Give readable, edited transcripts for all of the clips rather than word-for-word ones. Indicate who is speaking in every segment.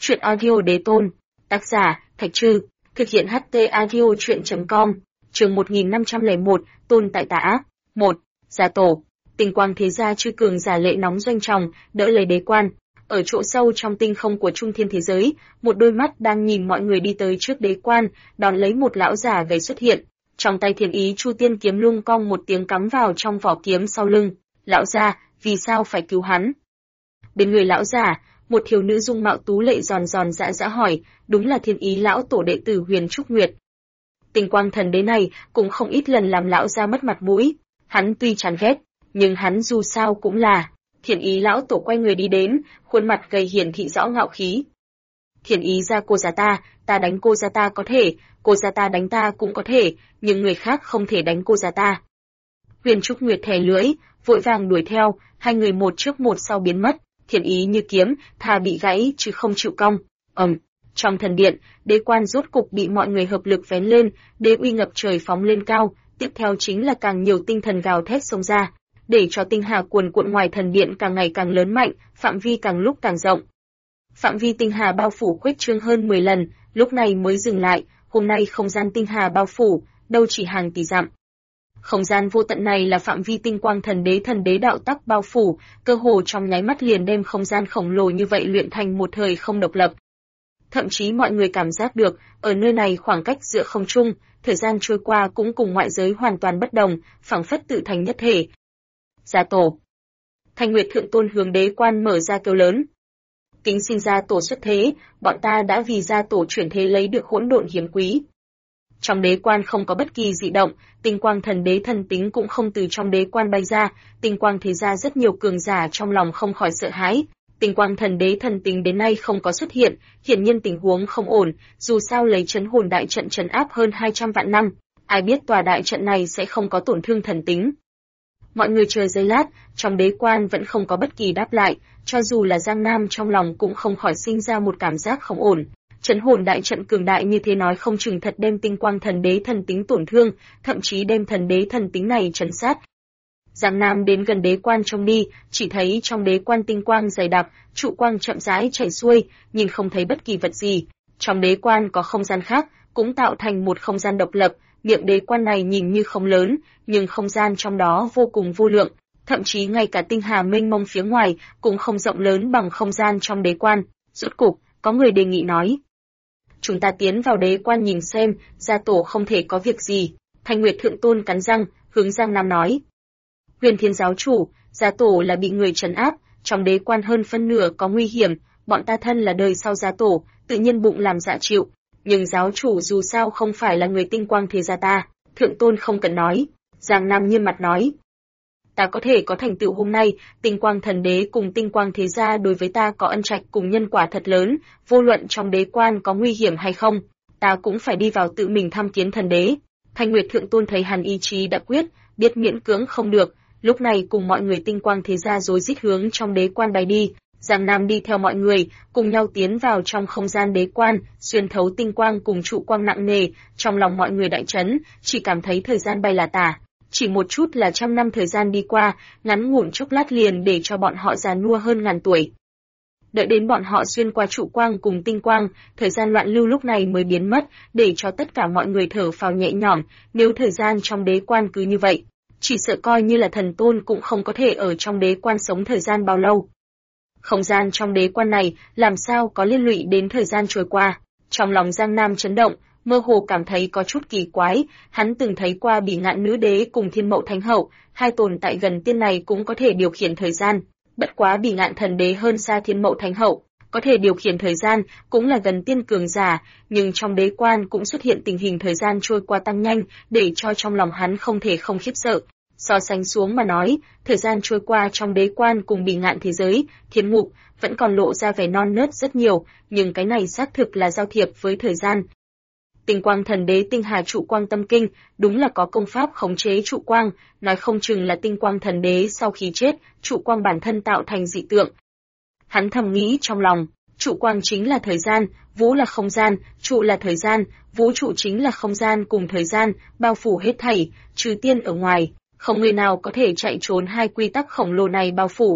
Speaker 1: Chuyện audio đế tôn. Tác giả, Thạch Trư. Thực hiện HT audio chuyện.com. Chương 1501, Tôn tại tả. 1. Gia tổ. Tinh quang thế gia chư cường giả lệ nóng doanh trọng, đỡ lấy đế quan. Ở chỗ sâu trong tinh không của trung thiên thế giới, một đôi mắt đang nhìn mọi người đi tới trước đế quan, đón lấy một lão giả gầy xuất hiện. Trong tay Thiền Ý Chu Tiên kiếm lung cong một tiếng cắm vào trong vỏ kiếm sau lưng. Lão gia, vì sao phải cứu hắn? Bên người lão giả, một thiếu nữ dung mạo tú lệ giòn giòn dã dã hỏi, đúng là Thiên Ý lão tổ đệ tử Huyền Trúc Nguyệt. Tinh quang thần đế này cũng không ít lần làm lão gia mất mặt mũi, hắn tuy chán ghét, nhưng hắn dù sao cũng là. Thiên Ý lão tổ quay người đi đến, khuôn mặt gầy hiển thị rõ ngạo khí. Thiên Ý gia cô gia ta đánh cô gia ta có thể, cô gia ta đánh ta cũng có thể, nhưng người khác không thể đánh cô gia ta. Huyền Trúc Nguyệt thè lưỡi, vội vàng đuổi theo, hai người một trước một sau biến mất. Thiên Ý như kiếm, thà bị gãy chứ không chịu cong. Trong thần điện, đế quan rốt cục bị mọi người hợp lực vén lên, đế uy ngập trời phóng lên cao, tiếp theo chính là càng nhiều tinh thần gào thét xông ra, để cho tinh hà cuồn cuộn ngoài thần điện càng ngày càng lớn mạnh, phạm vi càng lúc càng rộng. Phạm vi tinh hà bao phủ khuếch trương hơn 10 lần, lúc này mới dừng lại, hôm nay không gian tinh hà bao phủ, đâu chỉ hàng tỷ dặm. Không gian vô tận này là phạm vi tinh quang thần đế đạo tắc bao phủ, cơ hồ trong nháy mắt liền đem không gian khổng lồ như vậy luyện thành một thời không độc lập. Thậm chí mọi người cảm giác được, ở nơi này khoảng cách giữa không trung, thời gian trôi qua cũng cùng ngoại giới hoàn toàn bất đồng, phảng phất tự thành nhất thể. Gia tổ. Thanh Nguyệt Thượng Tôn hướng đế quan mở ra kêu lớn. Kính xin gia tổ xuất thế, bọn ta đã vì gia tổ chuyển thế lấy được hỗn độn hiếm quý. Trong đế quan không có bất kỳ dị động, tinh quang thần đế thần tính cũng không từ trong đế quan bay ra, tinh quang thế gia rất nhiều cường giả trong lòng không khỏi sợ hãi. Tinh quang thần đế thần tính đến nay không có xuất hiện, hiển nhiên tình huống không ổn, dù sao lấy trấn hồn đại trận trấn áp hơn 200 vạn năm, ai biết tòa đại trận này sẽ không có tổn thương thần tính. Mọi người chờ giây lát, trong đế quan vẫn không có bất kỳ đáp lại, cho dù là Giang Nam trong lòng cũng không khỏi sinh ra một cảm giác không ổn. Trấn hồn đại trận cường đại như thế nói không chừng thật đem tinh quang thần đế thần tính tổn thương, thậm chí đem thần đế thần tính này trấn sát. Giang Nam đến gần đế quan trông đi, chỉ thấy trong đế quan tinh quang dày đặc, trụ quang chậm rãi chảy xuôi, nhìn không thấy bất kỳ vật gì. Trong đế quan có không gian khác, cũng tạo thành một không gian độc lập, miệng đế quan này nhìn như không lớn, nhưng không gian trong đó vô cùng vô lượng, thậm chí ngay cả tinh hà mênh mông phía ngoài cũng không rộng lớn bằng không gian trong đế quan. Rốt cục, có người đề nghị nói: "Chúng ta tiến vào đế quan nhìn xem, gia tổ không thể có việc gì." Thanh Nguyệt Thượng Tôn cắn răng, hướng Giang Nam nói: "Huyền Thiên giáo chủ, gia tổ là bị người trấn áp, trong đế quan hơn phân nửa có nguy hiểm, bọn ta thân là đời sau gia tổ, tự nhiên bụng làm dạ chịu, nhưng giáo chủ dù sao không phải là người tinh quang thế gia ta." Thượng Tôn không cần nói. Giang Nam nghiêm mặt nói: "Ta có thể có thành tựu hôm nay, tinh quang thần đế cùng tinh quang thế gia đối với ta có ân trạch cùng nhân quả thật lớn, vô luận trong đế quan có nguy hiểm hay không, ta cũng phải đi vào tự mình thăm kiến thần đế." Thanh Nguyệt Thượng Tôn thấy hắn ý chí đã quyết, biết miễn cưỡng không được, lúc này cùng mọi người tinh quang thế gia rối rít hướng trong đế quan bay đi. Giang Nam đi theo mọi người, cùng nhau tiến vào trong không gian đế quan, xuyên thấu tinh quang cùng trụ quang nặng nề, trong lòng mọi người đại chấn, chỉ cảm thấy thời gian bay là tả. Chỉ một chút là trăm năm thời gian đi qua, ngắn ngủn chốc lát liền để cho bọn họ già nua hơn ngàn tuổi. Đợi đến bọn họ xuyên qua trụ quang cùng tinh quang, thời gian loạn lưu lúc này mới biến mất, để cho tất cả mọi người thở phào nhẹ nhõm. Nếu thời gian trong đế quan cứ như vậy, chỉ sợ coi như là thần tôn cũng không có thể ở trong đế quan sống thời gian bao lâu. Không gian trong đế quan này làm sao có liên lụy đến thời gian trôi qua? Trong lòng Giang Nam chấn động, mơ hồ cảm thấy có chút kỳ quái, hắn từng thấy qua Bỉ Ngạn nữ đế cùng Thiên Mậu Thánh hậu, hai tồn tại gần tiên này cũng có thể điều khiển thời gian, bất quá Bỉ Ngạn thần đế hơn xa Thiên Mậu Thánh hậu, có thể điều khiển thời gian, cũng là gần tiên cường giả, nhưng trong đế quan cũng xuất hiện tình hình thời gian trôi qua tăng nhanh, để cho trong lòng hắn không thể không khiếp sợ. So sánh xuống mà nói, thời gian trôi qua trong đế quan cùng Bỉ Ngạn thế giới, thiên ngục, vẫn còn lộ ra vẻ non nớt rất nhiều, nhưng cái này xác thực là giao thiệp với thời gian. Tinh quang thần đế tinh hà trụ quang tâm kinh, đúng là có công pháp khống chế trụ quang, nói không chừng là tinh quang thần đế sau khi chết, trụ quang bản thân tạo thành dị tượng. Hắn thầm nghĩ trong lòng, trụ quang chính là thời gian, vũ là không gian, trụ là thời gian, vũ trụ chính là không gian cùng thời gian, bao phủ hết thảy, trừ tiên ở ngoài, không người nào có thể chạy trốn hai quy tắc khổng lồ này bao phủ.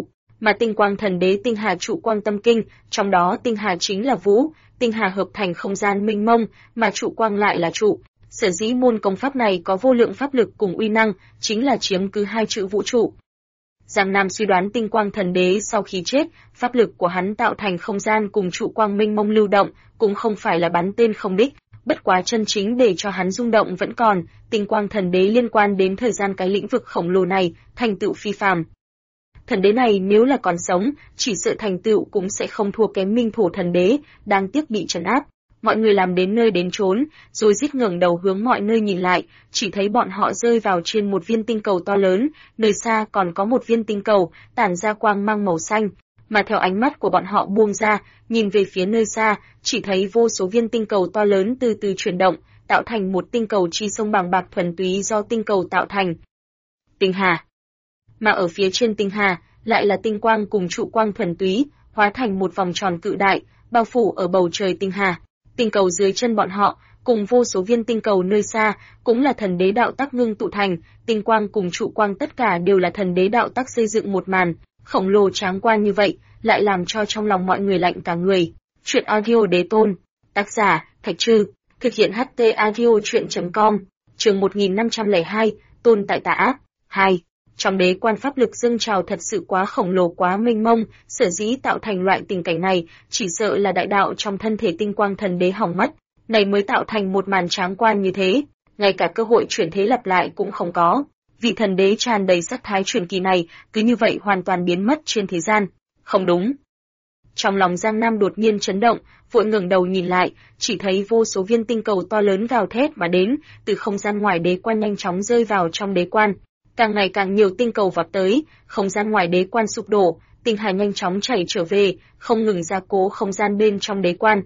Speaker 1: mà tinh quang thần đế tinh hà trụ quang tâm kinh, trong đó tinh hà chính là vũ, tinh hà hợp thành không gian mênh mông, mà trụ quang lại là trụ. Sở dĩ môn công pháp này có vô lượng pháp lực cùng uy năng, chính là chiếm cứ hai chữ vũ trụ. Giang Nam suy đoán tinh quang thần đế sau khi chết, pháp lực của hắn tạo thành không gian cùng trụ quang mênh mông lưu động, cũng không phải là bắn tên không đích, bất quá chân chính để cho hắn rung động vẫn còn, tinh quang thần đế liên quan đến thời gian cái lĩnh vực khổng lồ này, thành tựu phi phàm. Thần đế này nếu là còn sống, chỉ sợ thành tựu cũng sẽ không thua kém Minh Thổ thần đế, đang tiếc bị trấn áp. Mọi người làm đến nơi đến chốn, rồi rít ngẩng đầu hướng mọi nơi nhìn lại, chỉ thấy bọn họ rơi vào trên một viên tinh cầu to lớn, nơi xa còn có một viên tinh cầu, tản ra quang mang màu xanh, mà theo ánh mắt của bọn họ buông ra, nhìn về phía nơi xa, chỉ thấy vô số viên tinh cầu to lớn từ từ chuyển động, tạo thành một tinh cầu chi sông bàng bạc thuần túy do tinh cầu tạo thành. Tinh hà. Mà ở phía trên tinh hà, lại là tinh quang cùng trụ quang thuần túy, hóa thành một vòng tròn cự đại, bao phủ ở bầu trời tinh hà. Tinh cầu dưới chân bọn họ, cùng vô số viên tinh cầu nơi xa, cũng là thần đế đạo tắc ngưng tụ thành, tinh quang cùng trụ quang tất cả đều là thần đế đạo tắc xây dựng một màn, khổng lồ tráng quan như vậy, lại làm cho trong lòng mọi người lạnh cả người. Chuyện audio đế tôn, tác giả, Thạch Trư, thực hiện HT audio chuyện.com, chương 1502, tôn tại tả, 2. Trong đế quan pháp lực dâng trào thật sự quá khổng lồ quá mênh mông, sở dĩ tạo thành loại tình cảnh này, chỉ sợ là đại đạo trong thân thể tinh quang thần đế hỏng mất, này mới tạo thành một màn tráng quan như thế, ngay cả cơ hội chuyển thế lặp lại cũng không có. Vị thần đế tràn đầy sắc thái truyền kỳ này, cứ như vậy hoàn toàn biến mất trên thế gian. Không đúng. Trong lòng Giang Nam đột nhiên chấn động, vội ngẩng đầu nhìn lại, chỉ thấy vô số viên tinh cầu to lớn gào thét mà đến, từ không gian ngoài đế quan nhanh chóng rơi vào trong đế quan. Càng ngày càng nhiều tinh cầu vọt tới, không gian ngoài đế quan sụp đổ, tinh hà nhanh chóng chảy trở về, không ngừng gia cố không gian bên trong đế quan.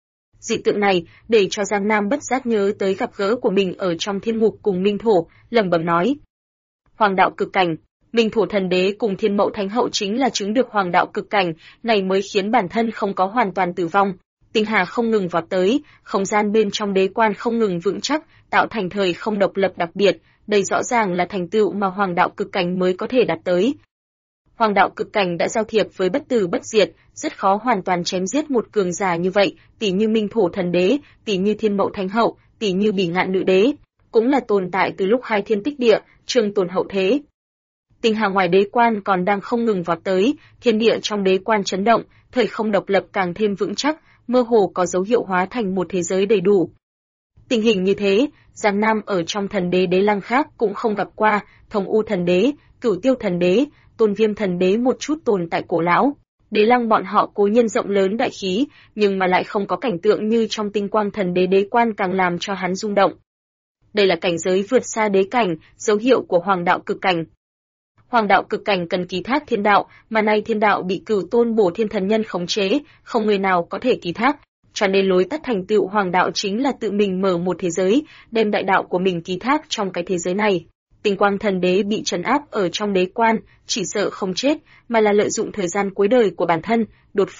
Speaker 1: Dị tượng này, để cho Giang Nam bất giác nhớ tới gặp gỡ của mình ở trong thiên ngục cùng Minh Thổ, lẩm bẩm nói. Hoàng đạo cực cảnh, Minh Thổ thần đế cùng Thiên Mậu Thánh hậu chính là chứng được hoàng đạo cực cảnh, này mới khiến bản thân không có hoàn toàn tử vong. Tinh hà không ngừng vọt tới, không gian bên trong đế quan không ngừng vững chắc, tạo thành thời không độc lập đặc biệt, đây rõ ràng là thành tựu mà hoàng đạo cực cảnh mới có thể đạt tới. Hoàng đạo cực cảnh đã giao thiệp với bất tử bất diệt, rất khó hoàn toàn chém giết một cường giả như vậy, tỷ như Minh Thổ thần đế, tỷ như Thiên Mậu Thánh hậu, tỷ như Bỉ Ngạn nữ đế, cũng là tồn tại từ lúc hai thiên tích địa, trường tồn hậu thế. Tinh hà ngoài đế quan còn đang không ngừng vọt tới, thiên địa trong đế quan chấn động, thời không độc lập càng thêm vững chắc, mơ hồ có dấu hiệu hóa thành một thế giới đầy đủ. Tình hình như thế, Giang Nam ở trong thần đế đế lăng khác cũng không gặp qua, Thông U thần đế, Cửu Tiêu thần đế, Tôn Viêm thần đế một chút tồn tại cổ lão. Đế lăng bọn họ cố nhân rộng lớn đại khí, nhưng mà lại không có cảnh tượng như trong tinh quang thần đế đế quan càng làm cho hắn rung động. Đây là cảnh giới vượt xa đế cảnh, dấu hiệu của hoàng đạo cực cảnh. Hoàng đạo cực cảnh cần ký thác thiên đạo, mà nay thiên đạo bị Cửu Tôn Bổ Thiên thần nhân khống chế, không người nào có thể ký thác, cho nên lối tắt thành tựu hoàng đạo chính là tự mình mở một thế giới, đem đại đạo của mình ký thác trong cái thế giới này. Tinh quang thần đế bị trấn áp ở trong đế quan, chỉ sợ không chết, mà là lợi dụng thời gian cuối đời của bản thân,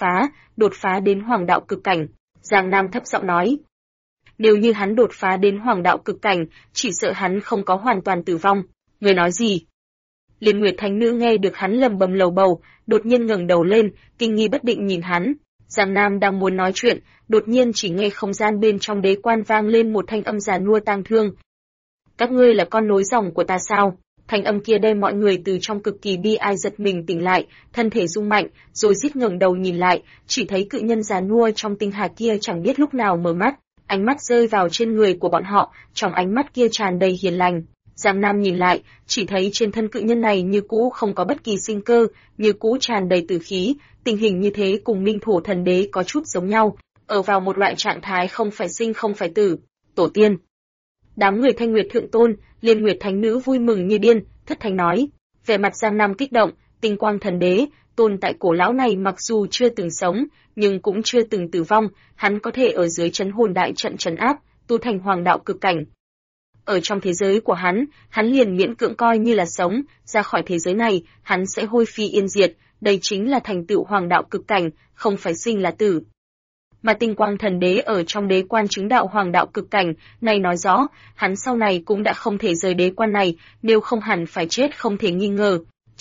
Speaker 1: đột phá đến hoàng đạo cực cảnh. Giang Nam thấp giọng nói. Nếu như hắn đột phá đến hoàng đạo cực cảnh, chỉ sợ hắn không có hoàn toàn tử vong. Người nói gì? Liên Nguyệt Thánh Nữ nghe được hắn lầm bầm lầu bầu, đột nhiên ngẩng đầu lên, kinh nghi bất định nhìn hắn. Giang Nam đang muốn nói chuyện, đột nhiên chỉ nghe không gian bên trong đế quan vang lên một thanh âm già nua tang thương. Các ngươi là con nối dòng của ta sao? Thanh âm kia đem mọi người từ trong cực kỳ bi ai giật mình tỉnh lại, thân thể rung mạnh, rồi rít ngẩng đầu nhìn lại, chỉ thấy cự nhân già nua trong tinh hà kia chẳng biết lúc nào mở mắt, ánh mắt rơi vào trên người của bọn họ, trong ánh mắt kia tràn đầy hiền lành. Giang Nam nhìn lại, chỉ thấy trên thân cự nhân này như cũ không có bất kỳ sinh cơ, như cũ tràn đầy tử khí, tình hình như thế cùng Minh Thổ thần đế có chút giống nhau, ở vào một loại trạng thái không phải sinh không phải tử. Tổ tiên. Đám người Thanh Nguyệt Thượng Tôn, Liên Nguyệt Thánh Nữ vui mừng như điên, thất thanh nói. Vẻ mặt Giang Nam kích động, tinh quang thần đế, tồn tại cổ lão này mặc dù chưa từng sống, nhưng cũng chưa từng tử vong, hắn có thể ở dưới trấn hồn đại trận trấn áp, tu thành hoàng đạo cực cảnh. Ở trong thế giới của hắn liền miễn cưỡng coi như là sống, ra khỏi thế giới này, hắn sẽ hôi phi yên diệt, đây chính là thành tựu hoàng đạo cực cảnh, không phải sinh là tử. Mà tinh quang thần đế ở trong đế quan chứng đạo hoàng đạo cực cảnh, này nói rõ, hắn sau này cũng đã không thể rời đế quan này, nếu không hẳn phải chết không thể nghi ngờ.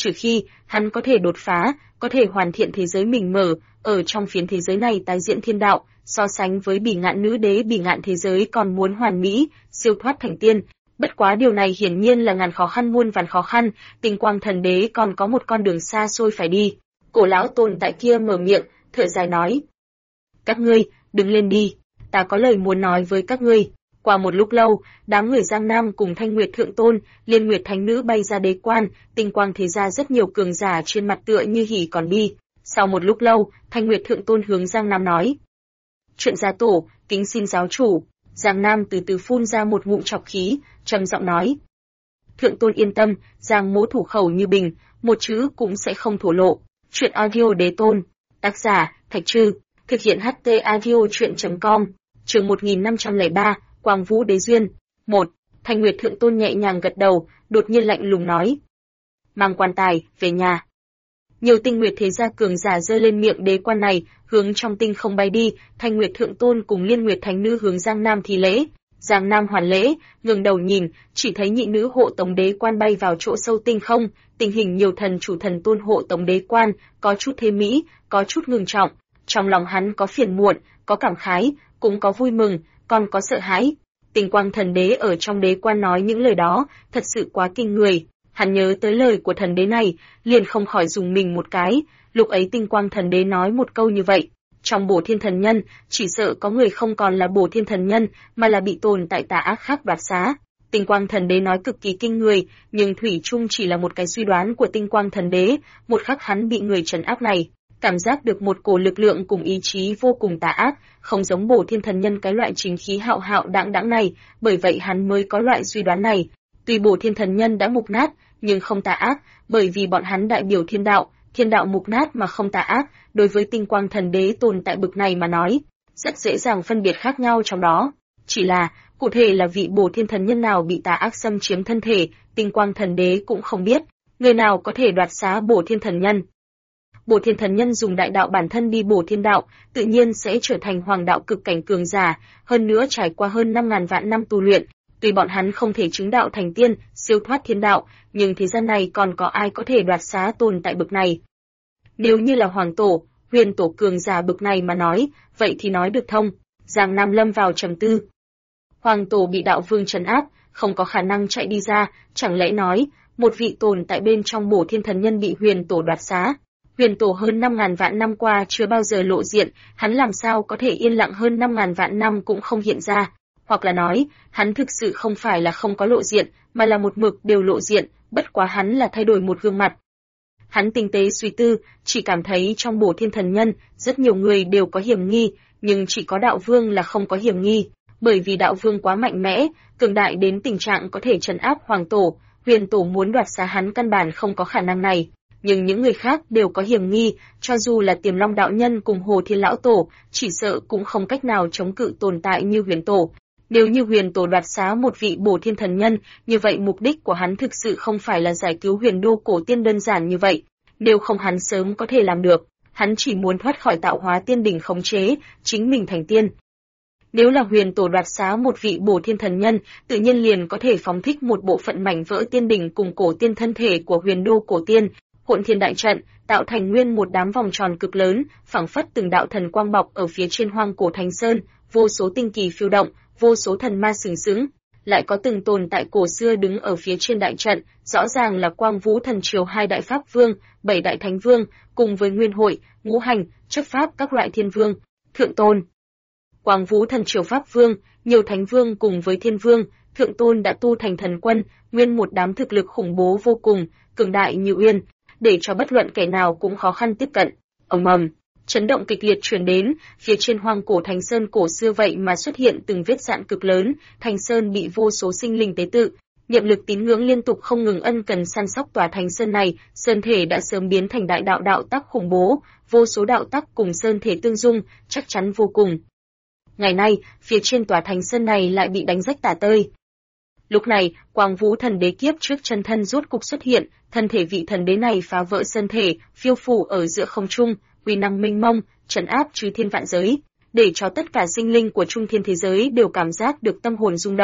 Speaker 1: trừ khi hắn có thể đột phá, có thể hoàn thiện thế giới mình mở, ở trong phiến thế giới này tái diễn thiên đạo, so sánh với Bỉ Ngạn nữ đế Bỉ Ngạn thế giới còn muốn hoàn mỹ, siêu thoát thành tiên. Bất quá điều này hiển nhiên là ngàn khó khăn muôn vàn khó khăn, Tinh Quang Thần Đế còn có một con đường xa xôi phải đi. Cổ lão tồn tại kia mở miệng, thở dài nói: "Các ngươi, đứng lên đi, ta có lời muốn nói với các ngươi." Qua một lúc lâu, đám người Giang Nam cùng Thanh Nguyệt Thượng Tôn, Liên Nguyệt Thánh Nữ bay ra đế quan, Tinh Quang thế gia rất nhiều cường giả trên mặt tựa như hỉ còn bi. Sau một lúc lâu, Thanh Nguyệt Thượng Tôn hướng Giang Nam nói: "Chuyện gia tổ, kính xin giáo chủ." Giang Nam từ từ phun ra một ngụm trọc khí, trầm giọng nói: "Thượng Tôn yên tâm, Giang mỗ thủ khẩu như bình, một chữ cũng sẽ không thổ lộ." Chuyện audio đế tôn. Tác giả: Thạch Trư. Thực hiện HT audio truyện.com. Chương 1503, Quang Vũ Đế Duyên. 1. Thanh Nguyệt Thượng Tôn nhẹ nhàng gật đầu, đột nhiên lạnh lùng nói: "Mang quan tài về nhà." Nhiều Tinh Nguyệt thế gia cường giả giơ lên miệng đế quan này, hướng trong tinh không bay đi. Thanh Nguyệt Thượng Tôn cùng Liên Nguyệt Thánh Nữ hướng Giang Nam thi lễ. Giang Nam hoàn lễ, ngẩng đầu nhìn, chỉ thấy nhị nữ hộ tống đế quan bay vào chỗ sâu tinh không. Tình hình nhiều thần chủ thần tôn hộ tống đế quan, có chút thế mỹ, có chút ngưng trọng. Trong lòng hắn có phiền muộn, có cảm khái, cũng có vui mừng, còn có sợ hãi. Tinh Quang Thần Đế ở trong đế quan nói những lời đó, thật sự quá kinh người. Hắn nhớ tới lời của thần đế này, liền không khỏi dùng mình một cái. Lúc ấy Tinh Quang Thần Đế nói một câu như vậy, trong Bổ Thiên Thần Nhân, chỉ sợ có người không còn là Bổ Thiên Thần Nhân, mà là bị tồn tại tà ác khác đoạt xá. Tinh Quang Thần Đế nói cực kỳ kinh người, nhưng thủy chung chỉ là một cái suy đoán của Tinh Quang Thần Đế. Một khắc hắn bị người trấn áp này, cảm giác được một cổ lực lượng cùng ý chí vô cùng tà ác, không giống Bổ Thiên Thần Nhân cái loại chính khí hạo hạo đãng đãng này, bởi vậy hắn mới có loại suy đoán này. Tuy Bổ Thiên Thần Nhân đã mục nát, nhưng không tà ác, bởi vì bọn hắn đại biểu thiên đạo mục nát mà không tà ác, đối với Tinh Quang Thần Đế tồn tại bực này mà nói, rất dễ dàng phân biệt khác nhau trong đó. Chỉ là, cụ thể là vị Bổ Thiên Thần Nhân nào bị tà ác xâm chiếm thân thể, Tinh Quang Thần Đế cũng không biết, người nào có thể đoạt xá Bổ Thiên Thần Nhân. Bổ Thiên Thần Nhân dùng đại đạo bản thân đi bổ thiên đạo, tự nhiên sẽ trở thành hoàng đạo cực cảnh cường giả, hơn nữa trải qua hơn 5.000 vạn năm tu luyện. Tuy bọn hắn không thể chứng đạo thành tiên, siêu thoát thiên đạo, nhưng thế gian này còn có ai có thể đoạt xá tồn tại bực này. Nếu như là hoàng tổ, huyền tổ cường giả bực này mà nói, vậy thì nói được thông. Giang Nam lâm vào trầm tư. Hoàng tổ bị đạo vương trấn áp, không có khả năng chạy đi ra, chẳng lẽ nói, một vị tồn tại bên trong Bổ Thiên Thần Nhân bị huyền tổ đoạt xá. Huyền tổ hơn 5.000 vạn năm qua chưa bao giờ lộ diện, hắn làm sao có thể yên lặng hơn 5.000 vạn năm cũng không hiện ra. Hoặc là nói, hắn thực sự không phải là không có lộ diện, mà là một mực đều lộ diện, bất quá hắn là thay đổi một gương mặt. Hắn tinh tế suy tư, chỉ cảm thấy trong Bổ Thiên Thần Nhân, rất nhiều người đều có hiểm nghi, nhưng chỉ có đạo vương là không có hiểm nghi, bởi vì đạo vương quá mạnh mẽ, cường đại đến tình trạng có thể trấn áp hoàng tổ, huyền tổ muốn đoạt xá hắn căn bản không có khả năng này. Nhưng những người khác đều có hiểm nghi, cho dù là Tiềm Long đạo nhân cùng Hồ Thiên lão tổ, chỉ sợ cũng không cách nào chống cự tồn tại như huyền tổ. Nếu như huyền tổ đoạt xá một vị Bổ Thiên Thần Nhân, như vậy mục đích của hắn thực sự không phải là giải cứu huyền đô cổ tiên đơn giản như vậy. Nếu không hắn sớm có thể làm được, hắn chỉ muốn thoát khỏi tạo hóa tiên đỉnh khống chế, chính mình thành tiên. Nếu là huyền tổ đoạt xá một vị Bổ Thiên Thần Nhân, tự nhiên liền có thể phóng thích một bộ phận mảnh vỡ tiên đỉnh cùng cổ tiên thân thể của huyền đô cổ tiên, hỗn thiên đại trận, tạo thành nguyên một đám vòng tròn cực lớn, phảng phất từng đạo thần quang bọc ở phía trên hoang cổ Thành Sơn, vô số tinh kỳ phiêu động, vô số thần ma sừng sững, lại có từng tồn tại cổ xưa đứng ở phía trên đại trận, rõ ràng là Quang Vũ Thần Triều 2 đại pháp vương, 7 đại thánh vương, cùng với Nguyên Hội, Ngũ Hành, chấp pháp các loại thiên vương, thượng tôn. Quang Vũ Thần Triều pháp vương, nhiều thánh vương cùng với thiên vương, thượng tôn đã tu thành thần quân, nguyên một đám thực lực khủng bố vô cùng, cường đại như uyên, để cho bất luận kẻ nào cũng khó khăn tiếp cận. Ầm ầm, chấn động kịch liệt truyền đến, phía trên hoang cổ Thành Sơn cổ xưa vậy mà xuất hiện từng vết rạn cực lớn, Thành Sơn bị vô số sinh linh tế tự, niệm lực tín ngưỡng liên tục không ngừng ân cần săn sóc tòa Thành Sơn này, sơn thể đã sớm biến thành đại đạo đạo tắc khủng bố, vô số đạo tắc cùng sơn thể tương dung, chắc chắn vô cùng. Ngày nay, phía trên tòa Thành Sơn này lại bị đánh rách tả tơi. Lúc này, Quang Vũ Thần Đế kiếp trước chân thân rốt cục xuất hiện, thân thể vị thần đế này phá vỡ sơn thể, phiêu phù ở giữa không trung, uy năng mênh mông, trấn áp chư thiên vạn giới, để cho tất cả sinh linh của trung thiên thế giới đều cảm giác được tâm hồn rung động.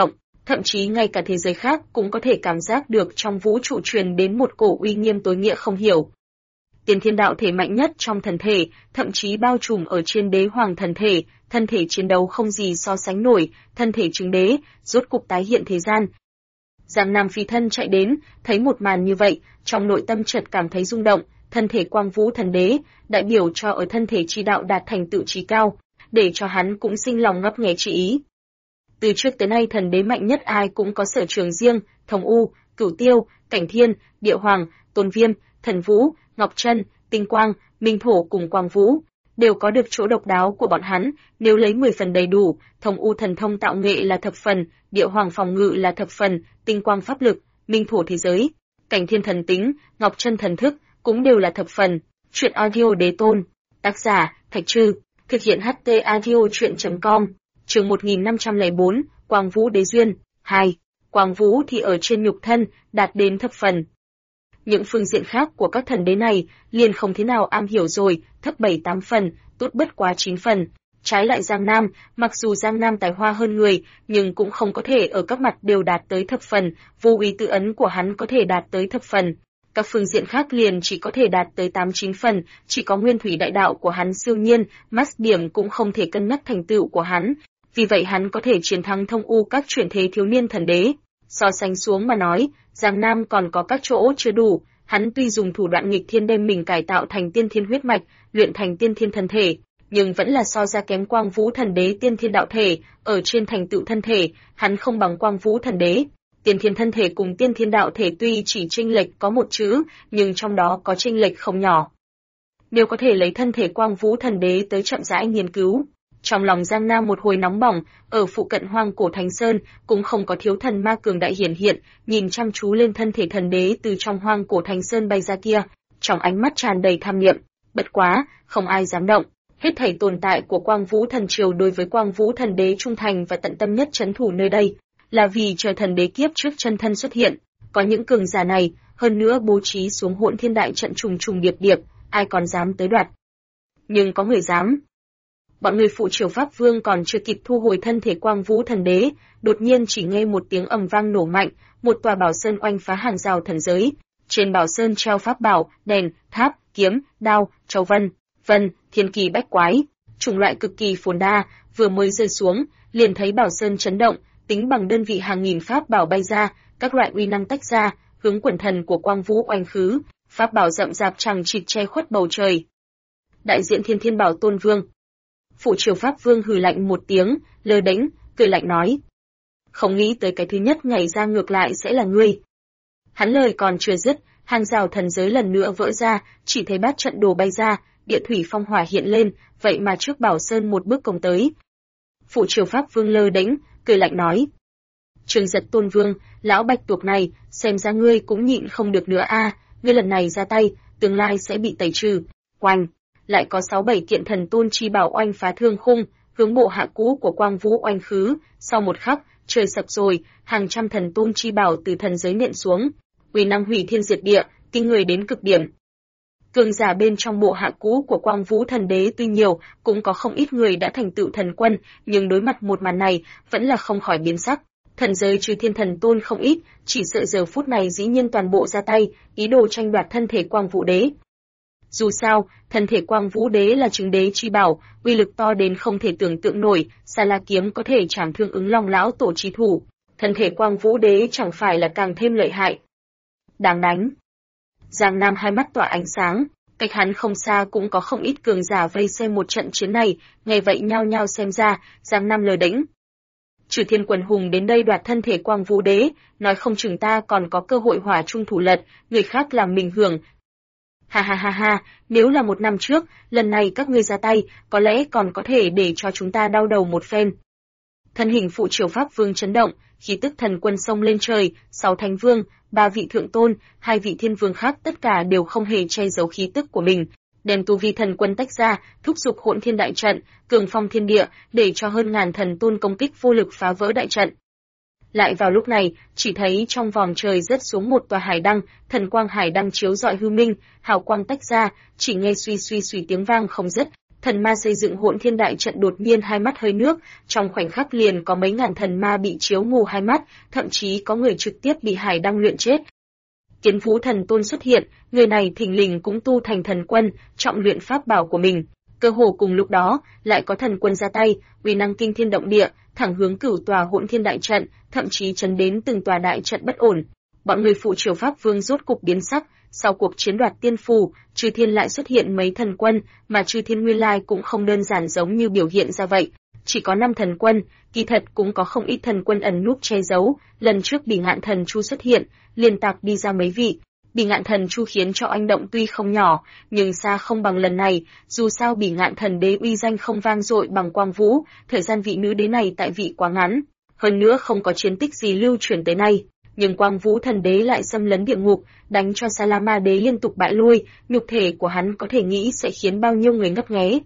Speaker 1: thậm chí ngay cả thế giới khác cũng có thể cảm giác được trong vũ trụ truyền đến một cổ uy nghiêm tối nghĩa không hiểu. Tiên thiên đạo thể mạnh nhất trong thần thể, thậm chí bao trùm ở trên đế hoàng thần thể, thân thể chiến đấu không gì so sánh nổi, thân thể chứng đế, rốt cục tái hiện thế gian. Giang Nam phi thân chạy đến, thấy một màn như vậy, trong nội tâm chợt cảm thấy rung động, thân thể quang vũ thần đế, đại biểu cho ở thân thể chi đạo đạt thành tựu trí cao, để cho hắn cũng sinh lòng ngấp nghé chi ý. Từ trước tới nay thần đế mạnh nhất ai cũng có sở trường riêng, Thông U, Cửu Tiêu, Cảnh Thiên, Địa Hoàng, Tôn Viêm, Thần Vũ, Ngọc Trân, Tinh Quang, Minh Thổ cùng Quang Vũ, đều có được chỗ độc đáo của bọn hắn, nếu lấy 10 phần đầy đủ, Thông U thần thông tạo nghệ là thập phần, Địa Hoàng phòng ngự là thập phần, Tinh Quang pháp lực, Minh Thổ thế giới, Cảnh Thiên thần tính, Ngọc Trân thần thức, cũng đều là thập phần. Truyện audio đế tôn, tác giả, Thạch Trư, thực hiện HT audio truyện.com, chương 1504, Quang Vũ đế duyên, 2. Quang Vũ thì ở trên nhục thân, đạt đến thập phần. Những phương diện khác của các thần đế này, liền không thế nào am hiểu rồi, thấp 7-8 phần, tốt bất quá 9 phần. Trái lại Giang Nam, mặc dù Giang Nam tài hoa hơn người, nhưng cũng không có thể ở các mặt đều đạt tới thập phần, vô úy tự ấn của hắn có thể đạt tới thập phần. Các phương diện khác liền chỉ có thể đạt tới 8-9 phần, chỉ có nguyên thủy đại đạo của hắn siêu nhiên, max điểm cũng không thể cân nhắc thành tựu của hắn. Vì vậy hắn có thể chiến thắng Thông U các chuyển thế thiếu niên thần đế. So sánh xuống mà nói, Giang Nam còn có các chỗ chưa đủ, hắn tuy dùng thủ đoạn nghịch thiên đem mình cải tạo thành tiên thiên huyết mạch, luyện thành tiên thiên thân thể, nhưng vẫn là so ra kém Quang Vũ thần đế tiên thiên đạo thể, ở trên thành tựu thân thể, hắn không bằng Quang Vũ thần đế. Tiên thiên thân thể cùng tiên thiên đạo thể tuy chỉ chênh lệch có một chữ, nhưng trong đó có chênh lệch không nhỏ. Nếu có thể lấy thân thể Quang Vũ thần đế tới chậm rãi nghiên cứu, trong lòng Giang Nam một hồi nóng bỏng, ở phụ cận Hoang Cổ Thánh Sơn cũng không có thiếu thần ma cường đại hiển hiện, nhìn chăm chú lên thân thể thần đế từ trong Hoang Cổ Thánh Sơn bay ra kia, trong ánh mắt tràn đầy tham niệm. Bất quá, không ai dám động. Hết thảy tồn tại của Quang Vũ thần triều đối với Quang Vũ thần đế trung thành và tận tâm nhất trấn thủ nơi đây, là vì chờ thần đế kiếp trước chân thân xuất hiện. Có những cường giả này, hơn nữa bố trí xuống Hỗn Thiên đại trận trùng trùng điệp điệp, ai còn dám tới đoạt? Nhưng có người dám. Bọn người phụ triều Pháp Vương còn chưa kịp thu hồi thân thể Quang Vũ thần đế, đột nhiên chỉ nghe một tiếng ầm vang nổ mạnh, một tòa bảo sơn oanh phá hàng rào thần giới. Trên bảo sơn treo pháp bảo, đèn, tháp, kiếm, đao, châu vân, thiên kỳ bách quái, chủng loại cực kỳ phồn đa, vừa mới rơi xuống, liền thấy bảo sơn chấn động, tính bằng đơn vị hàng nghìn pháp bảo bay ra, các loại uy năng tách ra, hướng quần thần của Quang Vũ oanh khứ, pháp bảo rậm rạp chằng chịt che khuất bầu trời. Đại diện Thiên Bảo Tôn Vương. Phụ triều Pháp Vương hừ lạnh một tiếng, lơ đễnh, cười lạnh nói: "Không nghĩ tới cái thứ nhất ngày ra ngược lại sẽ là ngươi." Hắn lời còn chưa dứt, hàng rào thần giới lần nữa vỡ ra, chỉ thấy bát trận đồ bay ra, địa thủy phong hỏa hiện lên, vậy mà trước Bảo Sơn một bước công tới. Phụ triều Pháp Vương lơ đễnh, cười lạnh nói: "Trường Giật Tôn Vương, lão bạch tuộc này, xem ra ngươi cũng nhịn không được nữa a, ngươi lần này ra tay, tương lai sẽ bị tẩy trừ." Oanh, lại có 6-7 kiện thần tôn chi bảo oanh phá thương khung, hướng bộ hạ cũ của Quang Vũ oanh khứ, sau một khắc, trời sập rồi, hàng trăm thần tôn chi bảo từ thần giới nện xuống, uy năng hủy thiên diệt địa, kinh người đến cực điểm. Cường giả bên trong bộ hạ cũ của Quang Vũ thần đế tuy nhiều, cũng có không ít người đã thành tựu thần quân, nhưng đối mặt một màn này, vẫn là không khỏi biến sắc. Thần giới trừ thiên thần tôn không ít, chỉ sợ giờ phút này dĩ nhiên toàn bộ ra tay, ý đồ tranh đoạt thân thể Quang Vũ đế. Dù sao, thân thể Quang Vũ đế là chứng đế chi bảo, uy lực to đến không thể tưởng tượng nổi, Sa La kiếm có thể chảm thương Ứng Long lão tổ chi thủ, thân thể Quang Vũ đế chẳng phải là càng thêm lợi hại. Đáng đánh. Giang Nam hai mắt tỏa ánh sáng, cách hắn không xa cũng có không ít cường giả vây xem một trận chiến này, nghe vậy nhao nhao xem ra, Giang Nam lờ đễnh. Trừ thiên quần hùng đến đây đoạt thân thể Quang Vũ đế, nói không chừng ta còn có cơ hội hỏa trung thủ lật, người khác làm mình hưởng. Ha ha ha ha, nếu là 1 năm trước, lần này các ngươi ra tay, có lẽ còn có thể để cho chúng ta đau đầu một phen. Thân hình phụ triều Pháp Vương chấn động, khí tức thần quân xông lên trời, 6 thánh vương, 3 vị thượng tôn, 2 vị thiên vương khác tất cả đều không hề che giấu khí tức của mình, đem tu vi thần quân tách ra, thúc giục Hỗn Thiên đại trận, cường phong thiên địa, để cho hơn ngàn thần tôn công kích vô lực phá vỡ đại trận. Lại vào lúc này, chỉ thấy trong vòm trời rớt xuống một tòa hải đăng, thần quang hải đăng chiếu rọi hư minh, hào quang tách ra, chỉ nghe suy suy suy tiếng vang không dứt, Thần ma xây dựng Hỗn Thiên Đại Trận đột nhiên hai mắt hơi nước, trong khoảnh khắc liền có mấy ngàn thần ma bị chiếu mù hai mắt, thậm chí có người trực tiếp bị hải đăng luyện chết. Kiến Vũ Thần Tôn xuất hiện, người này thình lình cũng tu thành thần quân, trọng luyện pháp bảo của mình. Cơ hồ cùng lúc đó, lại có thần quân ra tay, uy năng kinh thiên động địa, thẳng hướng cửu tòa Hỗn Thiên Đại Trận, thậm chí chấn đến từng tòa đại trận bất ổn. Bọn người phụ triều Pháp Vương rốt cục biến sắc, sau cuộc chiến đoạt tiên phù, Chư Thiên lại xuất hiện mấy thần quân, mà Chư Thiên nguyên lai cũng không đơn giản giống như biểu hiện ra vậy. Chỉ có 5 thần quân, kỳ thật cũng có không ít thần quân ẩn núp che giấu, lần trước Bỉ Ngạn Thần Chu xuất hiện, liên tạc đi ra mấy vị. Bỉ Ngạn Thần Chu khiến cho oanh động tuy không nhỏ, nhưng xa không bằng lần này, dù sao Bỉ Ngạn Thần Đế uy danh không vang dội bằng Quang Vũ, thời gian vị nữ đế này tại vị quá ngắn, hơn nữa không có chiến tích gì lưu truyền tới nay. Nhưng Quang Vũ Thần Đế lại xâm lấn địa ngục, đánh cho Salama Đế liên tục bại lui, nhục thể của hắn có thể nghĩ sẽ khiến bao nhiêu người ngấp nghé.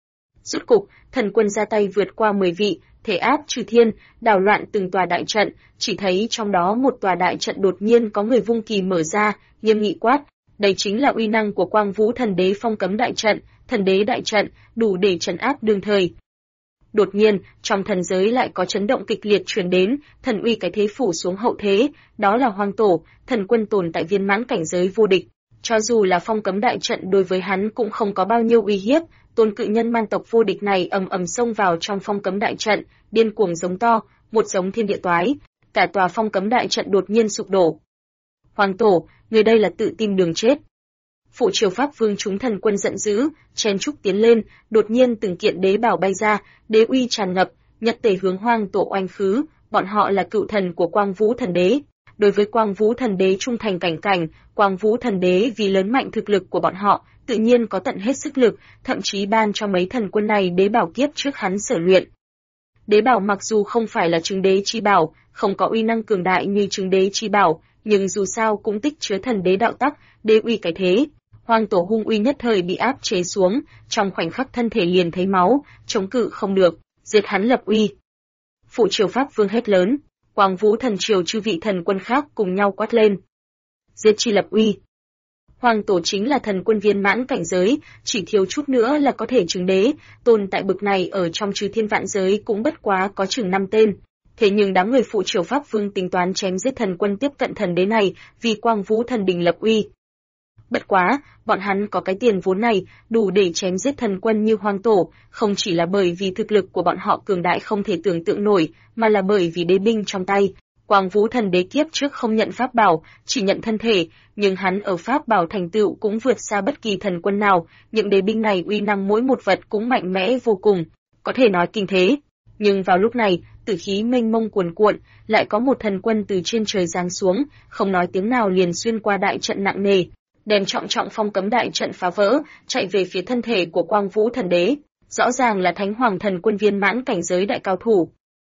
Speaker 1: Rốt cục, thần quân ra tay vượt qua 10 vị, thể áp Chư Thiên, đảo loạn từng tòa đại trận, chỉ thấy trong đó một tòa đại trận đột nhiên có người vung kỳ mở ra, nghiêm nghị quát, đây chính là uy năng của Quang Vũ Thần Đế phong cấm đại trận, thần đế đại trận, đủ để trấn áp đương thời. Đột nhiên, trong thần giới lại có chấn động kịch liệt truyền đến, thần uy cái thế phủ xuống hậu thế, đó là Hoang Tổ, thần quân tồn tại viên mãn cảnh giới vô địch. Cho dù là phong cấm đại trận đối với hắn cũng không có bao nhiêu uy hiếp, tôn cự nhân man tộc vô địch này ầm ầm xông vào trong phong cấm đại trận, điên cuồng giống to, một giống thiên địa toái, cả tòa phong cấm đại trận đột nhiên sụp đổ. Hoang Tổ, người đây là tự tìm đường chết. Phụ triều Pháp Vương chúng thần quân giận dữ, chen trúc tiến lên, đột nhiên từng kiện đế bảo bay ra, đế uy tràn ngập, nhật tề hướng Hoang Tổ oanh khứ, bọn họ là cựu thần của Quang Vũ Thần Đế. Đối với Quang Vũ Thần Đế trung thành cảnh cảnh, Quang Vũ Thần Đế vì lớn mạnh thực lực của bọn họ, tự nhiên có tận hết sức lực, thậm chí ban cho mấy thần quân này đế bảo kiếp trước hắn sở luyện. Đế bảo mặc dù không phải là chứng đế chi bảo, không có uy năng cường đại như chứng đế chi bảo, nhưng dù sao cũng tích chứa thần đế đạo tắc, đế uy cái thế. Hoang Tổ hung uy nhất thời bị áp chế xuống, trong khoảnh khắc thân thể liền thấy máu, chống cự không được, diệt hắn lập uy. Phụ triều Pháp Vương hét lớn, Quang Vũ Thần Triều chư vị thần quân khác cùng nhau quát lên. Diệt chi lập uy. Hoang Tổ chính là thần quân viên mãn cảnh giới, chỉ thiếu chút nữa là có thể chứng đế, tồn tại bực này ở trong Chư Thiên vạn giới cũng bất quá có chừng 5 tên. Thế nhưng đám người phụ triều Pháp Vương tính toán chém giết thần quân tiếp cận thần đế này, vì Quang Vũ Thần Đình lập uy. Bất quá, bọn hắn có cái tiền vốn này, đủ để chém giết thần quân như Hoang Tổ, không chỉ là bởi vì thực lực của bọn họ cường đại không thể tưởng tượng nổi, mà là bởi vì đế binh trong tay. Quang Vũ Thần Đế kiếp trước không nhận pháp bảo, chỉ nhận thân thể, nhưng hắn ở pháp bảo thành tựu cũng vượt xa bất kỳ thần quân nào, những đế binh này uy năng mỗi một vật cũng mạnh mẽ vô cùng, có thể nói kinh thế. Nhưng vào lúc này, tử khí mênh mông cuồn cuộn, lại có một thần quân từ trên trời giáng xuống, không nói tiếng nào liền xuyên qua đại trận nặng nề, đem trọng phong cấm đại trận phá vỡ, chạy về phía thân thể của Quang Vũ Thần Đế, rõ ràng là Thánh Hoàng thần quân viên mãn cảnh giới đại cao thủ.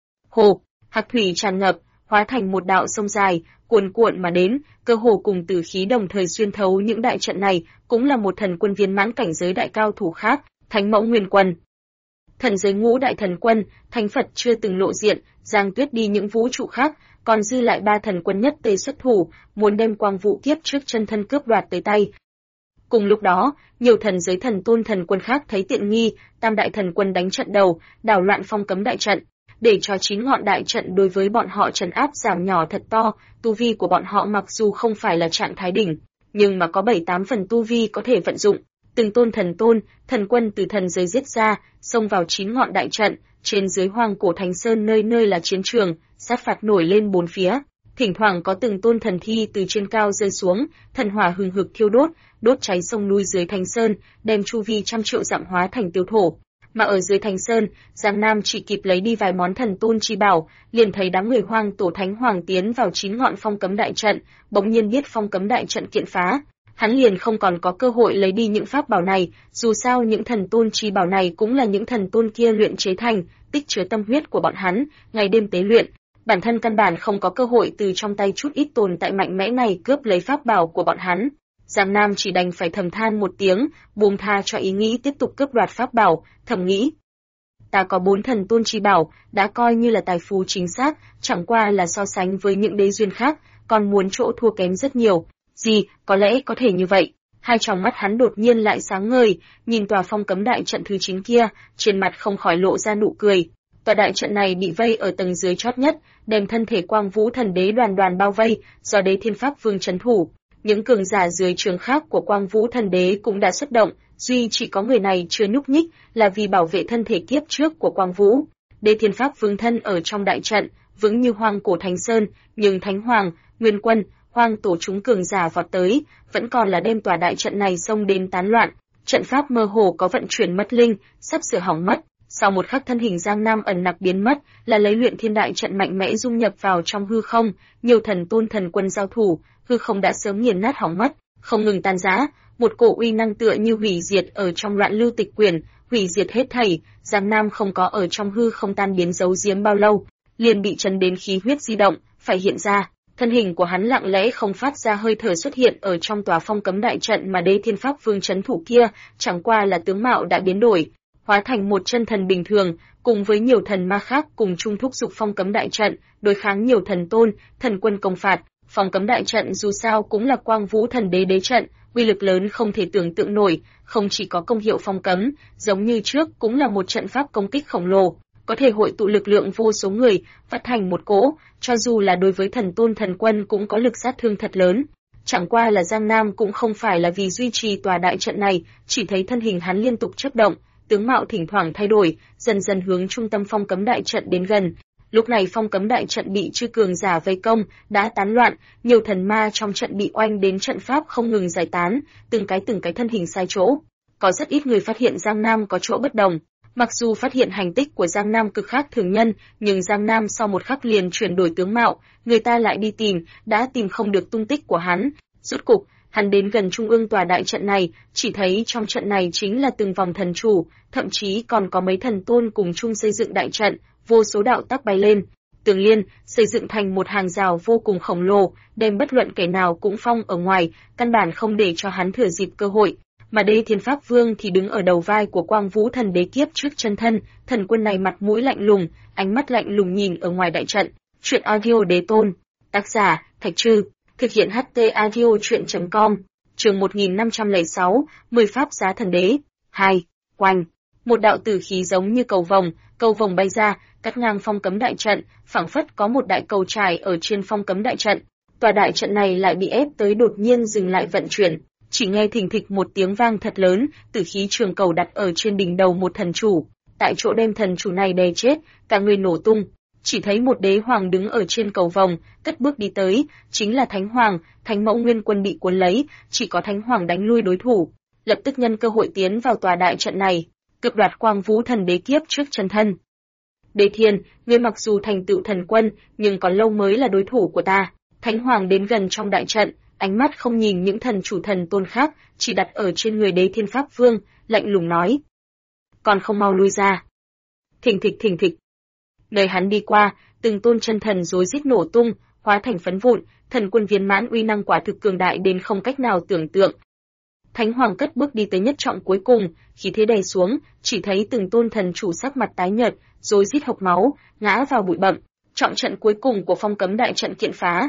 Speaker 1: Hồ, hắc thủy tràn ngập, hóa thành một đạo sông dài, cuồn cuộn mà đến, cơ hồ cùng tử khí đồng thời xuyên thấu những đại trận này, cũng là một thần quân viên mãn cảnh giới đại cao thủ khác, Thánh Mẫu Nguyên Quân. Thần giới ngũ đại thần quân, Thánh Phật chưa từng lộ diện, Giang Tuyết đi những vũ trụ khác, còn dư lại 3 thần quân nhất tề xuất thủ, muốn đem Quang Vũ kiếp trước chân thân cướp đoạt tới tay. Cùng lúc đó, nhiều thần giới thần tôn thần quân khác thấy tiện nghi, Tam đại thần quân đánh trận đầu, đảo loạn phong cấm đại trận, để cho 9 ngọn đại trận đối với bọn họ trấn áp giảm nhỏ thật to, tu vi của bọn họ mặc dù không phải là trạng thái đỉnh, nhưng mà có 7-8 phần tu vi có thể vận dụng. Từng tôn, thần quân từ thần giới giết ra, xông vào 9 ngọn đại trận, trên dưới Hoang Cổ Thánh Sơn nơi nơi là chiến trường, sát phạt nổi lên bốn phía. Thỉnh thoảng có từng tôn thần thi từ trên cao rơi xuống, thần hỏa hừng hực thiêu đốt, đốt cháy sông núi dưới Thánh Sơn, đem chu vi trăm triệu dặm hóa thành tiêu thổ. Mà ở dưới Thánh Sơn, Giang Nam chỉ kịp lấy đi vài món thần tôn chi bảo, liền thấy đám người Hoang Tổ Thánh Hoàng tiến vào 9 ngọn phong cấm đại trận, bỗng nhiên biết phong cấm đại trận kiện phá. Hắn liền không còn có cơ hội lấy đi những pháp bảo này, dù sao những thần tôn chi bảo này cũng là những thần tôn kia luyện chế thành, tích chứa tâm huyết của bọn hắn, ngày đêm tế luyện. Bản thân căn bản không có cơ hội từ trong tay chút ít tồn tại mạnh mẽ này cướp lấy pháp bảo của bọn hắn. Giang Nam chỉ đành phải thầm than một tiếng, buông tha cho ý nghĩ tiếp tục cướp đoạt pháp bảo, thầm nghĩ. Ta có 4 thần tôn chi bảo, đã coi như là tài phú chính xác, chẳng qua là so sánh với những đế duyên khác, còn muốn chỗ thua kém rất nhiều. Gì, có lẽ có thể như vậy, Hai tròng mắt hắn đột nhiên lại sáng ngời, nhìn tòa phong cấm đại trận thứ 9 kia, trên mặt không khỏi lộ ra nụ cười. Tòa đại trận này bị vây ở tầng dưới chót nhất, đem thân thể Quang Vũ Thần Đế đoàn đoàn bao vây, do Đế Thiên Pháp Vương trấn thủ. Những cường giả dưới trướng khác của Quang Vũ Thần Đế cũng đã xuất động, duy chỉ có người này chưa nhúc nhích, là vì bảo vệ thân thể kiếp trước của Quang Vũ. Đế Thiên Pháp Vương thân ở trong đại trận, vững như hoang cổ Thánh Sơn, nhưng Thánh Hoàng, Nguyên Quân, Hoang Tổ chúng cường giả vọt tới, vẫn còn là đem tòa đại trận này xông đến tán loạn. Trận pháp mơ hồ có vận chuyển mất linh, sắp sửa hỏng mất. Sau một khắc thân hình Giang Nam ẩn nặc biến mất, là lấy luyện thiên đại trận mạnh mẽ dung nhập vào trong hư không, nhiều thần tôn thần quân giao thủ, hư không đã sớm nghiền nát hỏng mất, không ngừng tan rã, một cổ uy năng tựa như hủy diệt ở trong loạn lưu tịch quyển, hủy diệt hết thảy. Giang Nam không có ở trong hư không tan biến giấu giếm bao lâu, liền bị chấn đến khí huyết di động, phải hiện ra. Thân hình của hắn lặng lẽ không phát ra hơi thở xuất hiện ở trong tòa phong cấm đại trận mà Đế Thiên Pháp Vương trấn thủ kia, chẳng qua là tướng mạo đã biến đổi, hóa thành một chân thần bình thường, cùng với nhiều thần ma khác cùng chung thúc dục phong cấm đại trận, đối kháng nhiều thần tôn, thần quân công phạt. Phong cấm đại trận dù sao cũng là Quang Vũ Thần Đế đế trận, uy lực lớn không thể tưởng tượng nổi, không chỉ có công hiệu phong cấm, giống như trước cũng là một trận pháp công kích khổng lồ, có thể hội tụ lực lượng vô số người, phát thành một cỗ, cho dù là đối với thần tôn thần quân cũng có lực sát thương thật lớn. Chẳng qua là Giang Nam cũng không phải là vì duy trì tòa đại trận này, chỉ thấy thân hình hắn liên tục chớp động, tướng mạo thỉnh thoảng thay đổi, dần dần hướng trung tâm phong cấm đại trận đến gần. Lúc này phong cấm đại trận bị chư cường giả vây công, đã tán loạn, nhiều thần ma trong trận bị oanh đến trận pháp không ngừng giải tán, từng cái thân hình sai chỗ. Có rất ít người phát hiện Giang Nam có chỗ bất đồng. Mặc dù phát hiện hành tích của Giang Nam cực khác thường nhân, nhưng Giang Nam sau một khắc liền chuyển đổi tướng mạo, người ta lại đi tìm, đã tìm không được tung tích của hắn. Rốt cục, hắn đến gần trung ương tòa đại trận này, chỉ thấy trong trận này chính là từng vòng thần chủ, thậm chí còn có mấy thần tôn cùng chung xây dựng đại trận, vô số đạo tắc bay lên, tường liên, xây dựng thành một hàng rào vô cùng khổng lồ, đem bất luận kẻ nào cũng phong ở ngoài, căn bản không để cho hắn thừa dịp cơ hội. Mà Đế Thiên Pháp Vương thì đứng ở đầu vai của Quang Vũ Thần Đế kiếp trước chân thân, thần quân này mặt mũi lạnh lùng, ánh mắt lạnh lùng nhìn ở ngoài đại trận. Truyện audio Đế Tôn, tác giả Thạch Trư, thực hiện HT audio truyện.com, chương 1506, 10 pháp giá thần đế. 2. Oanh, một đạo tử khí giống như cầu vồng bay ra, cắt ngang phong cấm đại trận, phảng phất có một đại cầu trải ở trên phong cấm đại trận. Tòa đại trận này lại bị ép tới đột nhiên dừng lại vận chuyển. Chỉ nghe thình thịch một tiếng vang thật lớn, tử khí trường cầu đặt ở trên đỉnh đầu một thần chủ, tại chỗ đem thần chủ này đè chết, cả người nổ tung. Chỉ thấy một đế hoàng đứng ở trên cầu vồng, cất bước đi tới, chính là Thánh Hoàng, Thánh Mẫu Nguyên Quân bị cuốn lấy, chỉ có Thánh Hoàng đánh lui đối thủ, lập tức nhân cơ hội tiến vào tòa đại trận này, cướp đoạt Quang Vũ Thần Đế kiếp trước chân thân. Đế Thiên, ngươi mặc dù thành tựu thần quân, nhưng còn lâu mới là đối thủ của ta. Thánh Hoàng đến gần trong đại trận, ánh mắt không nhìn những thần chủ thần tôn khác, chỉ đặt ở trên người Đế Thiên Pháp Vương, lạnh lùng nói: còn không mau lui ra. Thình thịch. Nơi hắn đi qua, từng tôn chân thần rối rít nổ tung, hóa thành phấn vụn, thần quân viên mãn uy năng quả thực cường đại đến không cách nào tưởng tượng. Thánh Hoàng cất bước đi tới nhất trọng cuối cùng, khí thế đè xuống, chỉ thấy từng tôn thần chủ sắc mặt tái nhợt, rối rít hộc máu, ngã vào bụi bặm. Trọng trận cuối cùng của phong cấm đại trận kiện phá.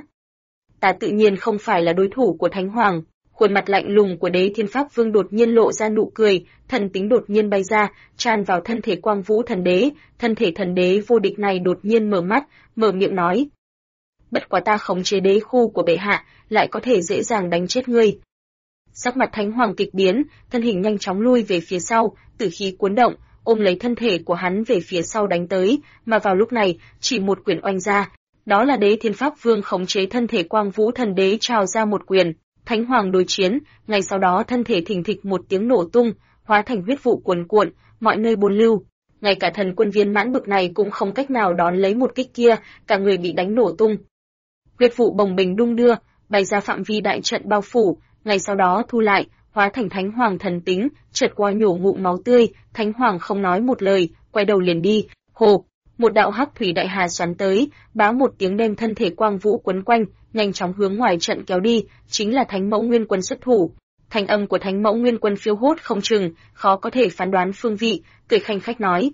Speaker 1: Ta tự nhiên không phải là đối thủ của Thánh Hoàng. Khuôn mặt lạnh lùng của Đế Thiên Pháp Vương đột nhiên lộ ra nụ cười, thần tính đột nhiên bay ra, tràn vào thân thể Quang Vũ Thần Đế, thân thể thần đế vô địch này đột nhiên mở mắt, mở miệng nói: bất quá ta khống chế đế khu của bệ hạ, lại có thể dễ dàng đánh chết ngươi. Sắc mặt Thánh Hoàng kịch biến, thân hình nhanh chóng lui về phía sau, tử khí cuốn động, ôm lấy thân thể của hắn về phía sau đánh tới, mà vào lúc này, chỉ một quyền oanh ra, đó là Đế Thiên Pháp Vương khống chế thân thể Quang Vũ Thần Đế trào ra một quyền. Thánh Hoàng đối chiến, ngay sau đó thân thể thình thịch một tiếng nổ tung, hóa thành huyết vụ cuồn cuộn, mọi nơi bồn lưu. Ngay cả thần quân viên mãn bực này cũng không cách nào đón lấy một kích kia, cả người bị đánh nổ tung. Huyết vụ bồng bềnh đung đưa, bay ra phạm vi đại trận bao phủ, ngay sau đó thu lại, hóa thành Thánh Hoàng thần tính, chợt qua nhổ ngụm máu tươi, Thánh Hoàng không nói một lời, quay đầu liền đi. Hồ, một đạo hắc thủy đại hà xoắn tới, bá một tiếng đem thân thể Quang Vũ quấn quanh, nhanh chóng hướng ngoài trận kéo đi, chính là Thánh Mẫu Nguyên Quân xuất thủ. Thanh âm của Thánh Mẫu Nguyên Quân phiêu hốt không chừng, khó có thể phán đoán phương vị, cười khanh khách nói: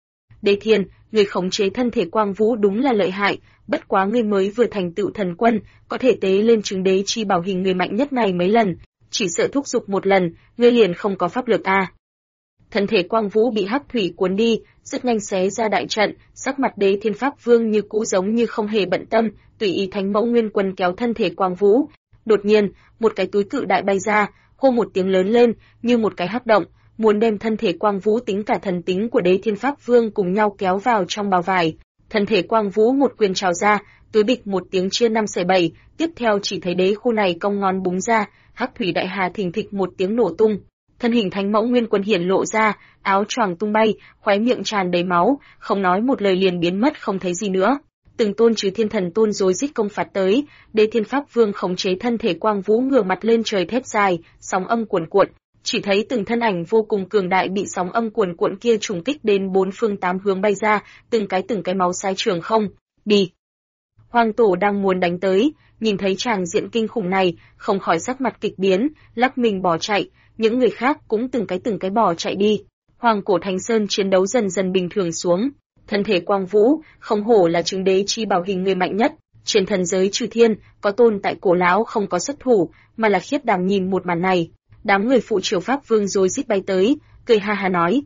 Speaker 1: Đế Thiên, người khống chế thân thể Quang Vũ đúng là lợi hại, bất quá ngươi mới vừa thành tựu thần quân, có thể tế lên chứng đế chi bảo hình người mạnh nhất này mấy lần, chỉ sợ thúc giục một lần, ngươi liền không có pháp lực a. Thân thể Quang Vũ bị hắc thủy cuốn đi, rất nhanh xé ra đại trận, sắc mặt Đế Thiên Pháp Vương như cũ giống như không hề bận tâm, tùy ý Thánh Mẫu Nguyên Quân kéo thân thể Quang Vũ. Đột nhiên, một cái túi cự đại bay ra, hô một tiếng lớn lên, như một cái hắc động, muốn đem thân thể Quang Vũ tính cả thần tính của Đế Thiên Pháp Vương cùng nhau kéo vào trong bào vải. Thân thể Quang Vũ một quyền trào ra, túi bịch một tiếng chia 5/7, tiếp theo chỉ thấy đế khu này cong ngón búng ra, hắc thủy đại hà thình thịch một tiếng nổ tung. Thân hình Thánh Mẫu Nguyên Quân hiển lộ ra, áo choàng tung bay, khóe miệng tràn đầy máu, không nói một lời liền biến mất không thấy gì nữa. Từng tôn Trừ Thiên Thần Tôn rối rít công phạt tới, Đế Thiên Pháp Vương khống chế thân thể Quang Vũ ngửa mặt lên trời thét dài, sóng âm cuồn cuộn, chỉ thấy từng thân ảnh vô cùng cường đại bị sóng âm cuồn cuộn kia trùng kích đến bốn phương tám hướng bay ra, từng cái máu xái trường không. Đi. Hoàng Tổ đang muốn đánh tới, nhìn thấy tràng diện kinh khủng này, không khỏi sắc mặt kịch biến, lắc mình bỏ chạy, những người khác cũng từng cái bỏ chạy đi. Hoàng Cổ Thánh Sơn chiến đấu dần dần bình thường xuống. Thân thể Quang Vũ, không hổ là chứng đế chi bảo hình người mạnh nhất, trên thần giới Trừ Thiên, có tồn tại cổ lão không có xuất thủ, mà là Khiết Đàm nhìn một màn này. Đám người phụ triều Pháp Vương rối rít bay tới, cười ha ha nói: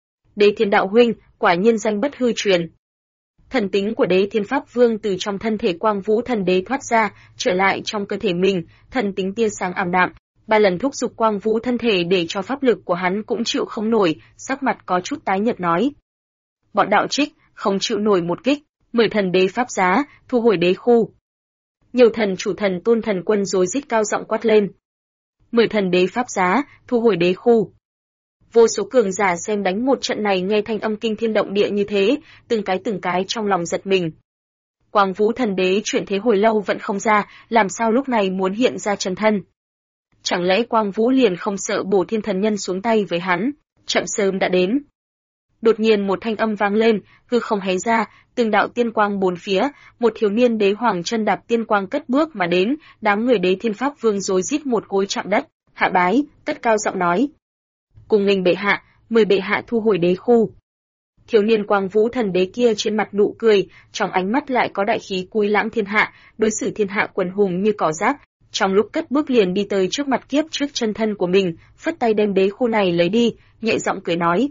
Speaker 1: Đế Thiên đạo huynh, quả nhiên danh bất hư truyền. Thần tính của Đế Thiên Pháp Vương từ trong thân thể Quang Vũ thần đế thoát ra, trở lại trong cơ thể mình, thần tính tia sáng ảm đạm. 3 lần thúc giục Quang Vũ thân thể để cho pháp lực của hắn cũng chịu không nổi, sắc mặt có chút tái nhợt nói: Bọn đạo trích, không chịu nổi một kích, 10 thần đế pháp giá, thu hồi đế khu. Nhiều thần chủ thần tôn thần quân rối rít cao giọng quát lên: 10 thần đế pháp giá, thu hồi đế khu. Vô số cường giả xem đánh một trận này nghe thanh âm kinh thiên động địa như thế, từng cái trong lòng giật mình. Quang Vũ thần đế chuyển thế hồi lâu vẫn không ra, làm sao lúc này muốn hiện ra chân thân? Chẳng lẽ Quang Vũ liền không sợ Bổ Thiên Thần Nhân xuống tay với hắn, chậm sớm đã đến. Đột nhiên một thanh âm vang lên, hư không hé ra, từng đạo tiên quang bốn phía, một thiếu niên đế hoàng chân đạp tiên quang cất bước mà đến, đám người Đế Thiên Pháp Vương rối rít một gối chạm đất, hạ bái, cất cao giọng nói: Cùng nghênh bệ hạ, mời bệ hạ thu hồi đế khu. Thiếu niên Quang Vũ thần đế kia trên mặt nụ cười, trong ánh mắt lại có đại khí cúi lãng thiên hạ, đối xử thiên hạ quần hùng như cỏ rác. Trong lúc cất bước liền đi tới trước mặt kiếp trước chân thân của mình, phất tay đem đế khu này lấy đi, nhẹ giọng cười nói: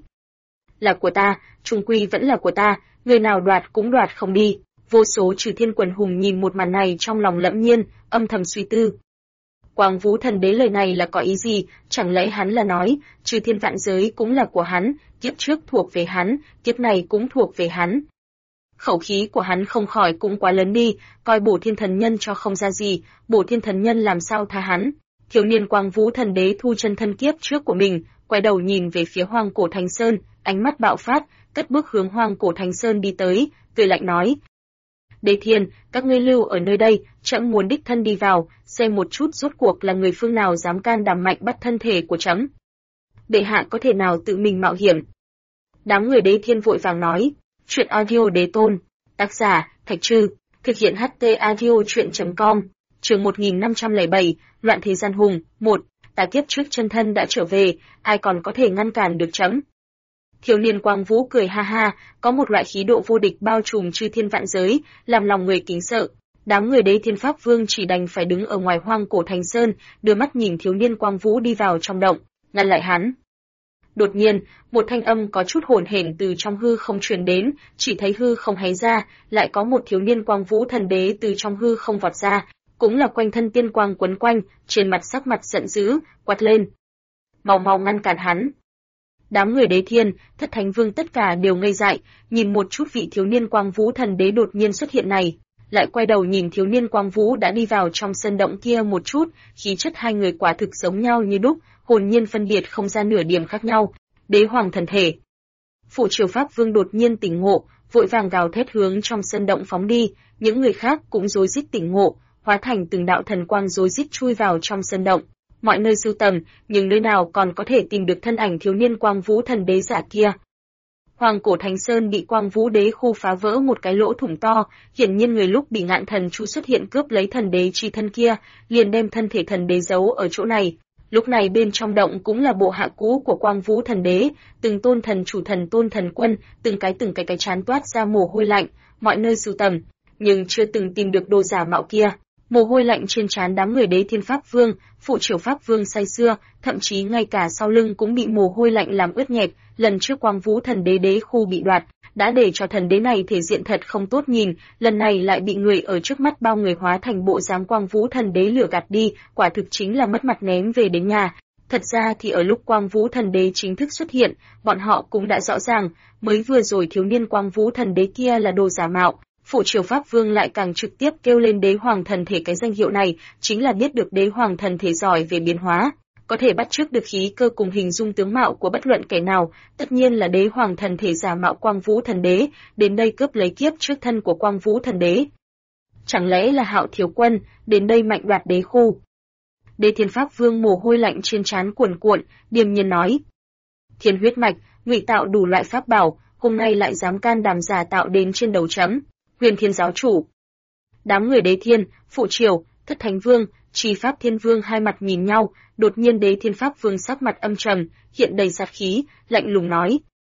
Speaker 1: Là của ta, trung quy vẫn là của ta, người nào đoạt cũng đoạt không đi. Vô số Trừ Thiên quần hùng nhìn một màn này trong lòng lẫm nhiên, âm thầm suy tư. Quang Vũ thần đế lời này là có ý gì, chẳng lẽ hắn là nói, Trừ Thiên vạn giới cũng là của hắn, kiếp trước thuộc về hắn, kiếp này cũng thuộc về hắn. Khẩu khí của hắn không khỏi cũng quá lớn đi, coi Bổ Thiên Thần Nhân cho không ra gì, Bổ Thiên Thần Nhân làm sao tha hắn. Thiếu niên Quang Vũ thần đế thu chân thân kiếp trước của mình, quay đầu nhìn về phía Hoang Cổ Thánh Sơn, ánh mắt bạo phát, cất bước hướng Hoang Cổ Thánh Sơn đi tới, cười lạnh nói: Đế Thiên, các ngươi lưu ở nơi đây, trẫm muốn đích thân đi vào, xem một chút rốt cuộc là người phương nào dám can đảm mạnh bắt thân thể của trẫm. Bệ hạ có thể nào tự mình mạo hiểm? Đám người Đế Thiên vội vàng nói. Chuyện audio Đế Tôn, tác giả Thạch Trư, thực hiện HT audio truyện.com, chương 1507, Loạn Thế Gian Hùng, 1, ta kiếp trước chân thân đã trở về, ai còn có thể ngăn cản được trẫm? Thiếu niên Quang Vũ cười ha ha, có một loại khí độ vô địch bao trùm chư thiên vạn giới, làm lòng người kính sợ. Đám người Đế Thiên Pháp Vương chỉ đành phải đứng ở ngoài Hoang Cổ Thánh Sơn, đưa mắt nhìn thiếu niên Quang Vũ đi vào trong động, ngăn lại hắn. Đột nhiên, một thanh âm có chút hỗn hển từ trong hư không truyền đến, chỉ thấy hư không hé ra, lại có một thiếu niên Quang Vũ thần đế từ trong hư không vọt ra, cũng là quanh thân tiên quang quấn quanh, trên mặt sắc mặt giận dữ, quát lên: Mau ngăn cản hắn! Đám người Đế Thiên, Thất Thánh Vương tất cả đều ngây dại, nhìn một chút vị thiếu niên Quang Vũ thần đế đột nhiên xuất hiện này, lại quay đầu nhìn thiếu niên Quang Vũ đã đi vào trong sân động kia một chút, khí chất hai người quả thực giống nhau như đúc, hồn nhiên phân biệt không ra nửa điểm khác nhau. Đế hoàng thần thể. Phụ triều Pháp Vương đột nhiên tỉnh ngộ, vội vàng gào thét hướng trong sân động phóng đi, những người khác cũng rối rít tỉnh ngộ, hóa thành từng đạo thần quang rối rít chui vào trong sân động. Mọi nơi sưu tầm, nhưng nơi nào còn có thể tìm được thân ảnh thiếu niên Quang Vũ thần đế giả kia. Hoàng Cổ Thánh Sơn bị Quang Vũ đế khu phá vỡ một cái lỗ thủng to, hiển nhiên người lúc bị Ngạn Thần Chu xuất hiện cướp lấy thần đế chi thân kia, liền đem thân thể thần đế giấu ở chỗ này. Lúc này bên trong động cũng là bộ hạ cũ của Quang Vũ thần đế, từng tôn thần chủ thần tôn thần quân, từng cái chán toát ra mồ hôi lạnh, mọi nơi sưu tầm, nhưng chưa từng tìm được đồ giả mạo kia. Mồ hôi lạnh trên trán đám người Đế Thiên Pháp Vương, Phụ Triều Pháp Vương say sưa, thậm chí ngay cả sau lưng cũng bị mồ hôi lạnh làm ướt nhẹp. Lần trước Quang Vũ Thần Đế đế khu bị đoạt, đã để cho thần đế này thể diện thật không tốt nhìn, lần này lại bị người ở trước mắt bao người hóa thành bộ dáng Quang Vũ Thần Đế lừa gạt đi, quả thực chính là mất mặt ném về đến nhà. Thật ra thì ở lúc Quang Vũ Thần Đế chính thức xuất hiện, bọn họ cũng đã rõ ràng, mới vừa rồi thiếu niên Quang Vũ Thần Đế kia là đồ giả mạo. Phụ Triều Pháp Vương lại càng trực tiếp kêu lên Đế Hoàng Thần Thể, cái danh hiệu này chính là biết được Đế Hoàng Thần Thể giỏi về biến hóa, có thể bắt chước được khí cơ cùng hình dung tướng mạo của bất luận kẻ nào, tất nhiên là Đế Hoàng Thần Thể giả mạo Quang Vũ Thần Đế, đến đây cướp lấy kiếp trước thân của Quang Vũ Thần Đế. Chẳng lẽ là Hạo Thiếu Quân, đến đây mạnh đoạt đế khu? Đế Thiên Pháp Vương mồ hôi lạnh trên trán cuồn cuộn, điềm nhiên nói: Thiên huyết mạch, ngụy tạo đủ loại pháp bảo, hôm nay lại dám can đảm giả tạo đến trên đầu chấm. Huyền Thiên giáo chủ. Đám người Đế Thiên, Phụ Triều, Thất Thánh Vương, Chi Pháp Thiên Vương hai mặt nhìn nhau, đột nhiên Đế Thiên Pháp Vương sắc mặt âm trầm, hiện đầy sát khí, lạnh lùng nói: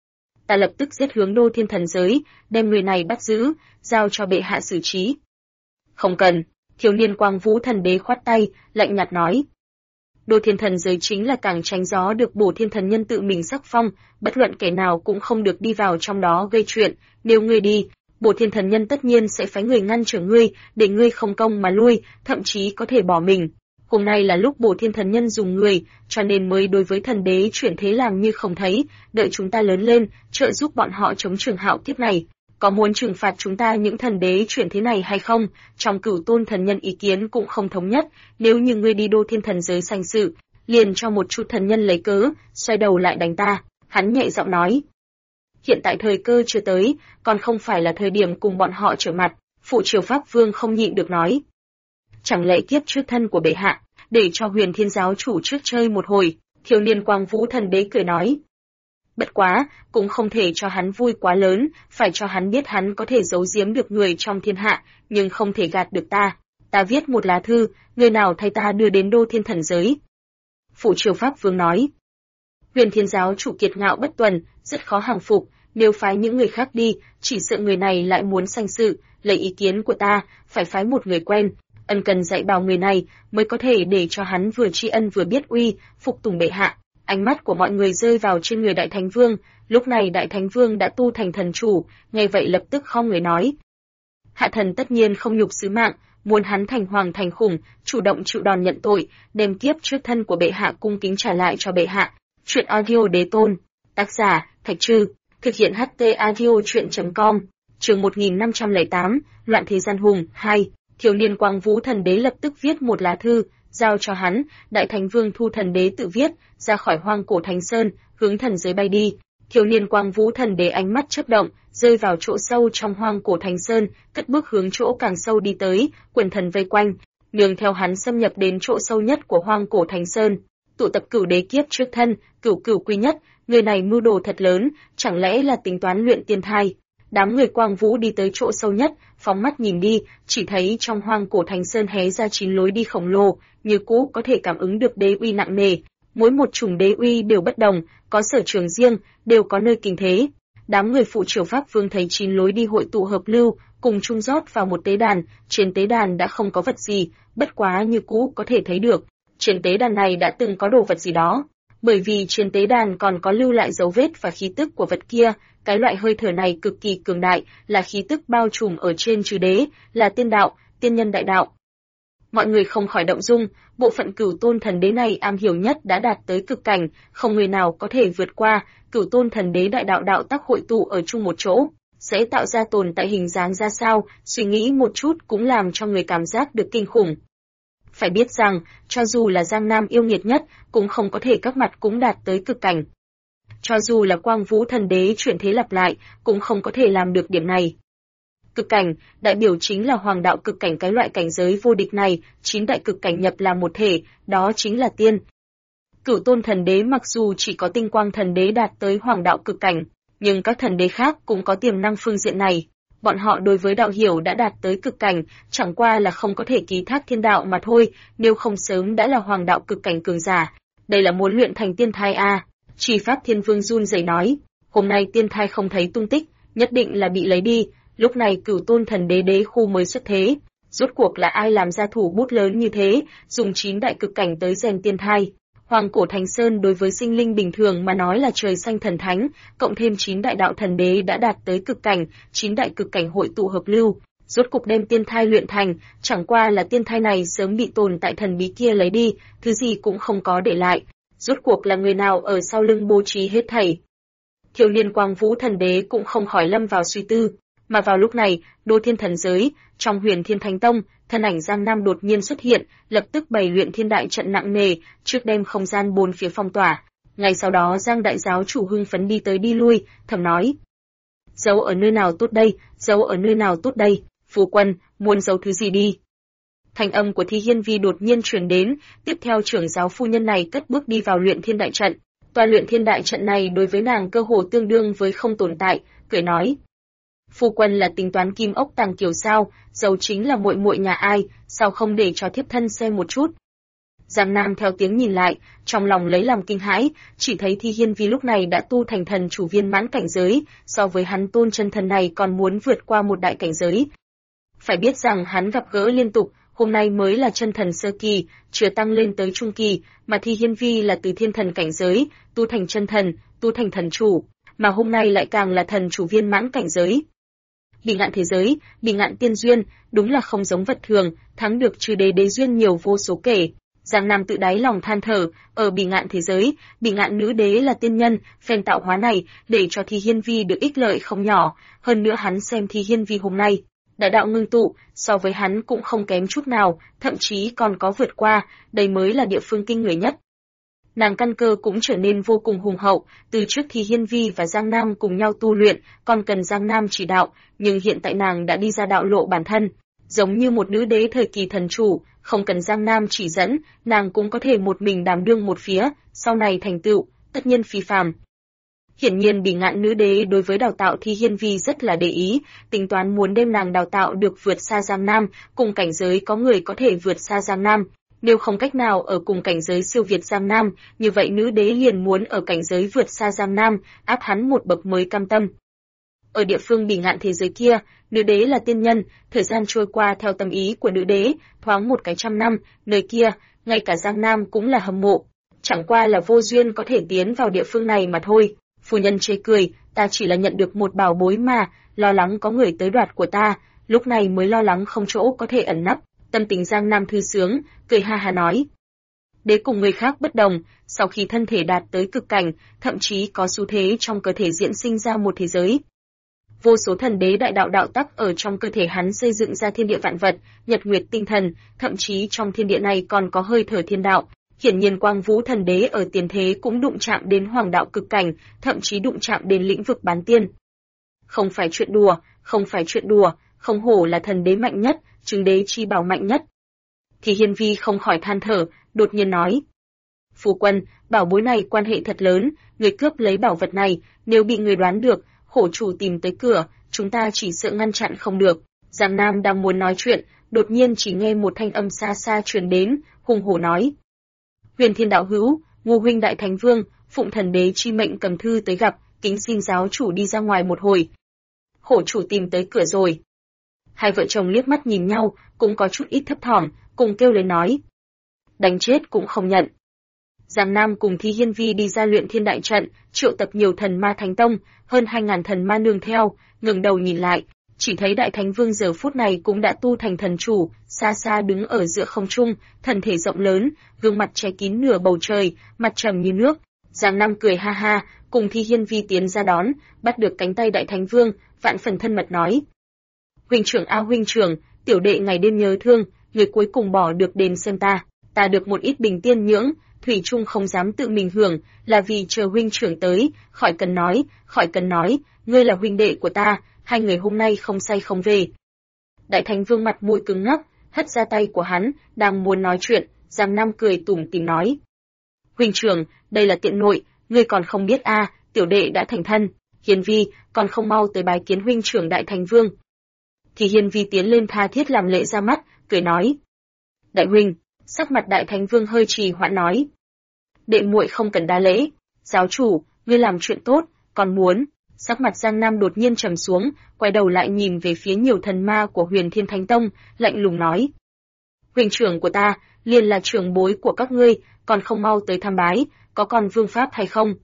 Speaker 1: Ta lập tức giết hướng Đô Thiên Thần Giới, đem người này bắt giữ, giao cho bệ hạ xử trí. Không cần. Thiếu niên Quang Vũ Thần Đế khoát tay, lạnh nhạt nói: Đô Thiên Thần Giới chính là cảng tránh gió được Bổ Thiên Thần Nhân tự mình sắc phong, bất luận kẻ nào cũng không được đi vào trong đó gây chuyện, nếu ngươi đi, Bổ Thiên Thần Nhân tất nhiên sẽ phái người ngăn trở ngươi, để ngươi không công mà lui, thậm chí có thể bỏ mình. Hôm nay là lúc Bổ Thiên Thần Nhân dùng người, cho nên mới đối với thần đế chuyển thế làm như không thấy, đợi chúng ta lớn lên, trợ giúp bọn họ chống Trường Hạo kiếp này. Có muốn trừng phạt chúng ta những thần đế chuyển thế này hay không? Trong Cửu Tôn Thần Nhân ý kiến cũng không thống nhất, nếu như ngươi đi Đô Thiên Thần Giới sanh sự, liền cho một chút thần nhân lấy cớ, xoay đầu lại đánh ta. Hắn nhẹ giọng nói: Hiện tại thời cơ chưa tới, còn không phải là thời điểm cùng bọn họ trở mặt. Phụ Triều Pháp Vương không nhịn được nói: Chẳng lẽ kiếp trước thân của bệ hạ, để cho Huyền Thiên giáo chủ trước chơi một hồi? Thiếu niên Quang Vũ Thần Đế cười nói: Bất quá, cũng không thể cho hắn vui quá lớn, phải cho hắn biết hắn có thể giấu giếm được người trong thiên hạ, nhưng không thể gạt được ta. Ta viết một lá thư, người nào thay ta đưa đến Đô Thiên Thần Giới. Phụ Triều Pháp Vương nói: Huyền Thiên giáo chủ kiệt ngạo bất tuần, rất khó hàng phục, nếu phái những người khác đi, chỉ sợ người này lại muốn sanh sự, lấy ý kiến của ta, phải phái một người quen, ân cần dạy bảo người này, mới có thể để cho hắn vừa tri ân vừa biết uy, phục tùng bệ hạ. Ánh mắt của mọi người rơi vào trên người Đại Thánh Vương, lúc này Đại Thánh Vương đã tu thành thần chủ, nghe vậy lập tức khom người nói: Hạ thần tất nhiên không nhục sứ mạng, muốn hắn thành hoàng thành khủng, chủ động chịu đòn nhận tội, đem kiếp trước thân của bệ hạ cung kính trả lại cho bệ hạ. Truyện audio Đế Tôn, tác giả Thạch Trư, thực hiện HT audio truyện.com, chương 1508, Loạn Thế Gian Hùng 2. Thiếu niên Quang Vũ Thần Đế lập tức viết một lá thư, giao cho hắn. Đại Thánh Vương thu thần đế tự viết, ra khỏi Hoang Cổ Thánh Sơn, hướng thần giới bay đi. Thiếu niên Quang Vũ Thần Đế ánh mắt chớp động, rơi vào chỗ sâu trong Hoang Cổ Thánh Sơn, cất bước hướng chỗ càng sâu đi tới, quần thần vây quanh, nương theo hắn xâm nhập đến chỗ sâu nhất của Hoang Cổ Thánh Sơn, tụ tập cửu đế kiếp trước thân, cửu cửu quy nhất. Người này mưu đồ thật lớn, chẳng lẽ là tính toán luyện tiên thai? Đám người Quang Vũ đi tới chỗ sâu nhất, phóng mắt nhìn đi, chỉ thấy trong Hoang Cổ Thánh Sơn hé ra 9 lối đi khổng lồ, như cũ có thể cảm ứng được đế uy nặng nề. Mỗi một chủng đế uy đều bất đồng, có sở trường riêng, đều có nơi kinh thế. Đám người Phụ Triều Pháp Vương thấy 9 lối đi hội tụ hợp lưu, cùng chung rót vào một tế đàn. Trên tế đàn đã không có vật gì, bất quá như cũ có thể thấy được, trên tế đàn này đã từng có đồ vật gì đó. Bởi vì trên tế đàn còn có lưu lại dấu vết và khí tức của vật kia, cái loại hơi thở này cực kỳ cường đại, là khí tức bao trùm ở trên trừ đế, là tiên đạo, tiên nhân đại đạo. Mọi người không khỏi động dung, bộ phận Cửu Tôn Thần Đế này am hiểu nhất đã đạt tới cực cảnh, không người nào có thể vượt qua. Cửu Tôn Thần Đế đại đạo đạo tác hội tụ ở chung một chỗ, sẽ tạo ra tồn tại hình dáng ra sao, suy nghĩ một chút cũng làm cho người cảm giác được kinh khủng. Phải biết rằng, cho dù là Giang Nam yêu nghiệt nhất, cũng không có thể các mặt cũng đạt tới cực cảnh. Cho dù là Quang Vũ Thần Đế chuyển thế lặp lại, cũng không có thể làm được điểm này. Cực cảnh, đại biểu chính là hoàng đạo cực cảnh, cái loại cảnh giới vô địch này, 9 đại cực cảnh nhập làm một thể, đó chính là tiên. Cửu Tôn Thần Đế mặc dù chỉ có Tinh Quang Thần Đế đạt tới hoàng đạo cực cảnh, nhưng các thần đế khác cũng có tiềm năng phương diện này. Bọn họ đối với đạo hiểu đã đạt tới cực cảnh, chẳng qua là không có thể ký thác thiên đạo mà thôi, nếu không sớm đã là hoàng đạo cực cảnh cường giả. Đây là muốn luyện thành tiên thai a. Chi Pháp Thiên Vương run rẩy nói, hôm nay tiên thai không thấy tung tích, nhất định là bị lấy đi. Lúc này Cửu Tôn Thần Đế đế khu mới xuất thế, Rốt cuộc là ai làm ra thủ bút lớn như thế, dùng 9 đại cực cảnh tới rèn tiên thai? Hoàng cổ Thánh Sơn đối với sinh linh bình thường mà nói là trời xanh thần thánh, cộng thêm 9 đại đạo thần đế đã đạt tới cực cảnh, 9 đại cực cảnh hội tụ hợp lưu, rốt cục đem tiên thai luyện thành, chẳng qua là tiên thai này sớm bị tồn tại thần bí kia lấy đi, thứ gì cũng không có để lại. Rốt cuộc là người nào ở sau lưng bố trí hết thảy? Thiếu niên Quang Vũ Thần Đế cũng không khỏi lâm vào suy tư, mà vào lúc này, Đô Thiên Thần Giới, trong Huyền Thiên Thánh Tông, thân ảnh Giang Nam đột nhiên xuất hiện, lập tức bày luyện thiên đại trận nặng nề, trước đem không gian bốn phía phong tỏa. Ngay sau đó Giang đại giáo chủ hưng phấn đi tới đi lui, thầm nói: giấu ở nơi nào tốt đây, giấu ở nơi nào tốt đây, phu quân, muốn giấu thứ gì đi. Thanh âm của Thi Hiên Vi đột nhiên truyền đến, tiếp theo trưởng giáo phu nhân này cất bước đi vào luyện thiên đại trận. Tòa luyện thiên đại trận này đối với nàng cơ hồ tương đương với không tồn tại, cười nói: phu quân là tính toán kim ốc tàng kiều sao, giấu chính là muội muội nhà ai, sao không để cho thiếp thân xem một chút. Giang Nam theo tiếng nhìn lại, trong lòng lấy làm kinh hãi, chỉ thấy Thi Hiên Vi lúc này đã tu thành thần chủ viên mãn cảnh giới, so với hắn tôn chân thần này còn muốn vượt qua một đại cảnh giới. Phải biết rằng hắn gặp gỡ liên tục, hôm nay mới là chân thần sơ kỳ, chưa tăng lên tới trung kỳ, mà Thi Hiên Vi là từ thiên thần cảnh giới, tu thành chân thần, tu thành thần chủ, mà hôm nay lại càng là thần chủ viên mãn cảnh giới. Bỉ ngạn thế giới, bỉ ngạn tiên duyên, đúng là không giống vật thường, thắng được trừ đế đế duyên nhiều vô số kể. Giang Nam tự đáy lòng than thở, ở bỉ ngạn thế giới, bỉ ngạn nữ đế là tiên nhân, phen tạo hóa này, để cho Thi Hiên Vi được ích lợi không nhỏ, hơn nữa hắn xem Thi Hiên Vi hôm nay, đại đạo ngưng tụ, so với hắn cũng không kém chút nào, thậm chí còn có vượt qua, đây mới là địa phương kinh người nhất. Nàng căn cơ cũng trở nên vô cùng hùng hậu, từ trước Thi Hiên Vi và Giang Nam cùng nhau tu luyện, còn cần Giang Nam chỉ đạo, nhưng hiện tại nàng đã đi ra đạo lộ bản thân, giống như một nữ đế thời kỳ thần chủ, không cần Giang Nam chỉ dẫn, nàng cũng có thể một mình đảm đương một phía, sau này thành tựu, tất nhiên phi phàm. Hiển nhiên bỉ ngạn nữ đế đối với đào tạo Thi Hiên Vi rất là để ý, tính toán muốn đem nàng đào tạo được vượt xa Giang Nam, cùng cảnh giới có người có thể vượt xa Giang Nam. Nếu không cách nào ở cùng cảnh giới siêu việt Giang Nam, như vậy nữ đế liền muốn ở cảnh giới vượt xa Giang Nam, áp hắn một bậc mới cam tâm. Ở địa phương bỉ ngạn thế giới kia, nữ đế là tiên nhân, thời gian trôi qua theo tâm ý của nữ đế, thoáng một cái 100 năm, nơi kia, ngay cả Giang Nam cũng là hâm mộ. Chẳng qua là vô duyên có thể tiến vào địa phương này mà thôi. Phu nhân chê cười, ta chỉ là nhận được một bảo bối mà, lo lắng có người tới đoạt của ta, lúc này mới lo lắng không chỗ có thể ẩn nấp. Tâm tình Giang Nam thư sướng, cười ha ha nói: đế cùng người khác bất đồng, sau khi thân thể đạt tới cực cảnh, thậm chí có xu thế trong cơ thể diễn sinh ra một thế giới. Vô số thần đế đại đạo đạo tắc ở trong cơ thể hắn xây dựng ra thiên địa vạn vật, nhật nguyệt tinh thần, thậm chí trong thiên địa này còn có hơi thở thiên đạo. Hiển nhiên Quang Vũ Thần Đế ở tiền thế cũng đụng chạm đến hoàng đạo cực cảnh, thậm chí đụng chạm đến lĩnh vực bán tiên. Không phải chuyện đùa, không phải chuyện đùa, không hổ là thần đế mạnh nhất, chứng đế chi bảo mạnh nhất. Thì Hiên Vi không khỏi than thở, đột nhiên nói: phu quân, bảo bối này quan hệ thật lớn, người cướp lấy bảo vật này, nếu bị người đoán được, khổ chủ tìm tới cửa, chúng ta chỉ sợ ngăn chặn không được. Giang Nam đang muốn nói chuyện, đột nhiên chỉ nghe một thanh âm xa xa truyền đến, hùng hổ nói: Huyền Thiên đạo hữu, Ngô huynh đại thánh vương, phụng thần đế chi mệnh cầm thư tới gặp, kính xin giáo chủ đi ra ngoài một hồi. Khổ chủ tìm tới cửa rồi. Hai vợ chồng liếc mắt nhìn nhau, cũng có chút ít thấp thỏm, cùng kêu lên nói: đánh chết cũng không nhận. Giang Nam cùng Thi Hiên Vi đi ra luyện thiên đại trận, triệu tập nhiều thần ma thánh tông, hơn 2000 thần ma nương theo, ngẩng đầu nhìn lại, chỉ thấy đại thánh vương giờ phút này cũng đã tu thành thần chủ, xa xa đứng ở giữa không trung, thần thể rộng lớn, gương mặt che kín nửa bầu trời, mặt trầm như nước. Giang Nam cười ha ha, cùng Thi Hiên Vi tiến ra đón, bắt được cánh tay đại thánh vương, vạn phần thân mật nói: huynh trưởng a huynh trưởng, tiểu đệ ngày đêm nhớ thương, người cuối cùng bỏ được đến xem ta được một ít bình tiên nhưỡng, thủy chung không dám tự mình hưởng, là vì chờ huynh trưởng tới, khỏi cần nói, ngươi là huynh đệ của ta, hai người hôm nay không say không về. Đại thánh vương mặt mũi cứng ngắc, hất ra tay của hắn, đang muốn nói chuyện, Giang Nam cười tủm tỉm nói: huynh trưởng, đây là tiện nội, ngươi còn không biết tiểu đệ đã thành thân, Hiên Vi, còn không mau tới bái kiến huynh trưởng đại thánh vương. Thì Hiên Vi tiến lên tha thiết làm lễ ra mắt, cười nói: đại huynh. Sắc mặt đại thánh vương hơi trì hoãn nói: đệ muội không cần đa lễ, giáo chủ, ngươi làm chuyện tốt, còn muốn. Sắc mặt Giang Nam đột nhiên trầm xuống, quay đầu lại nhìn về phía nhiều thần ma của Huyền Thiên Thánh Tông, lạnh lùng nói: "Huynh trưởng của ta, liền là trưởng bối của các ngươi, còn không mau tới tham bái, có còn vương pháp hay không?"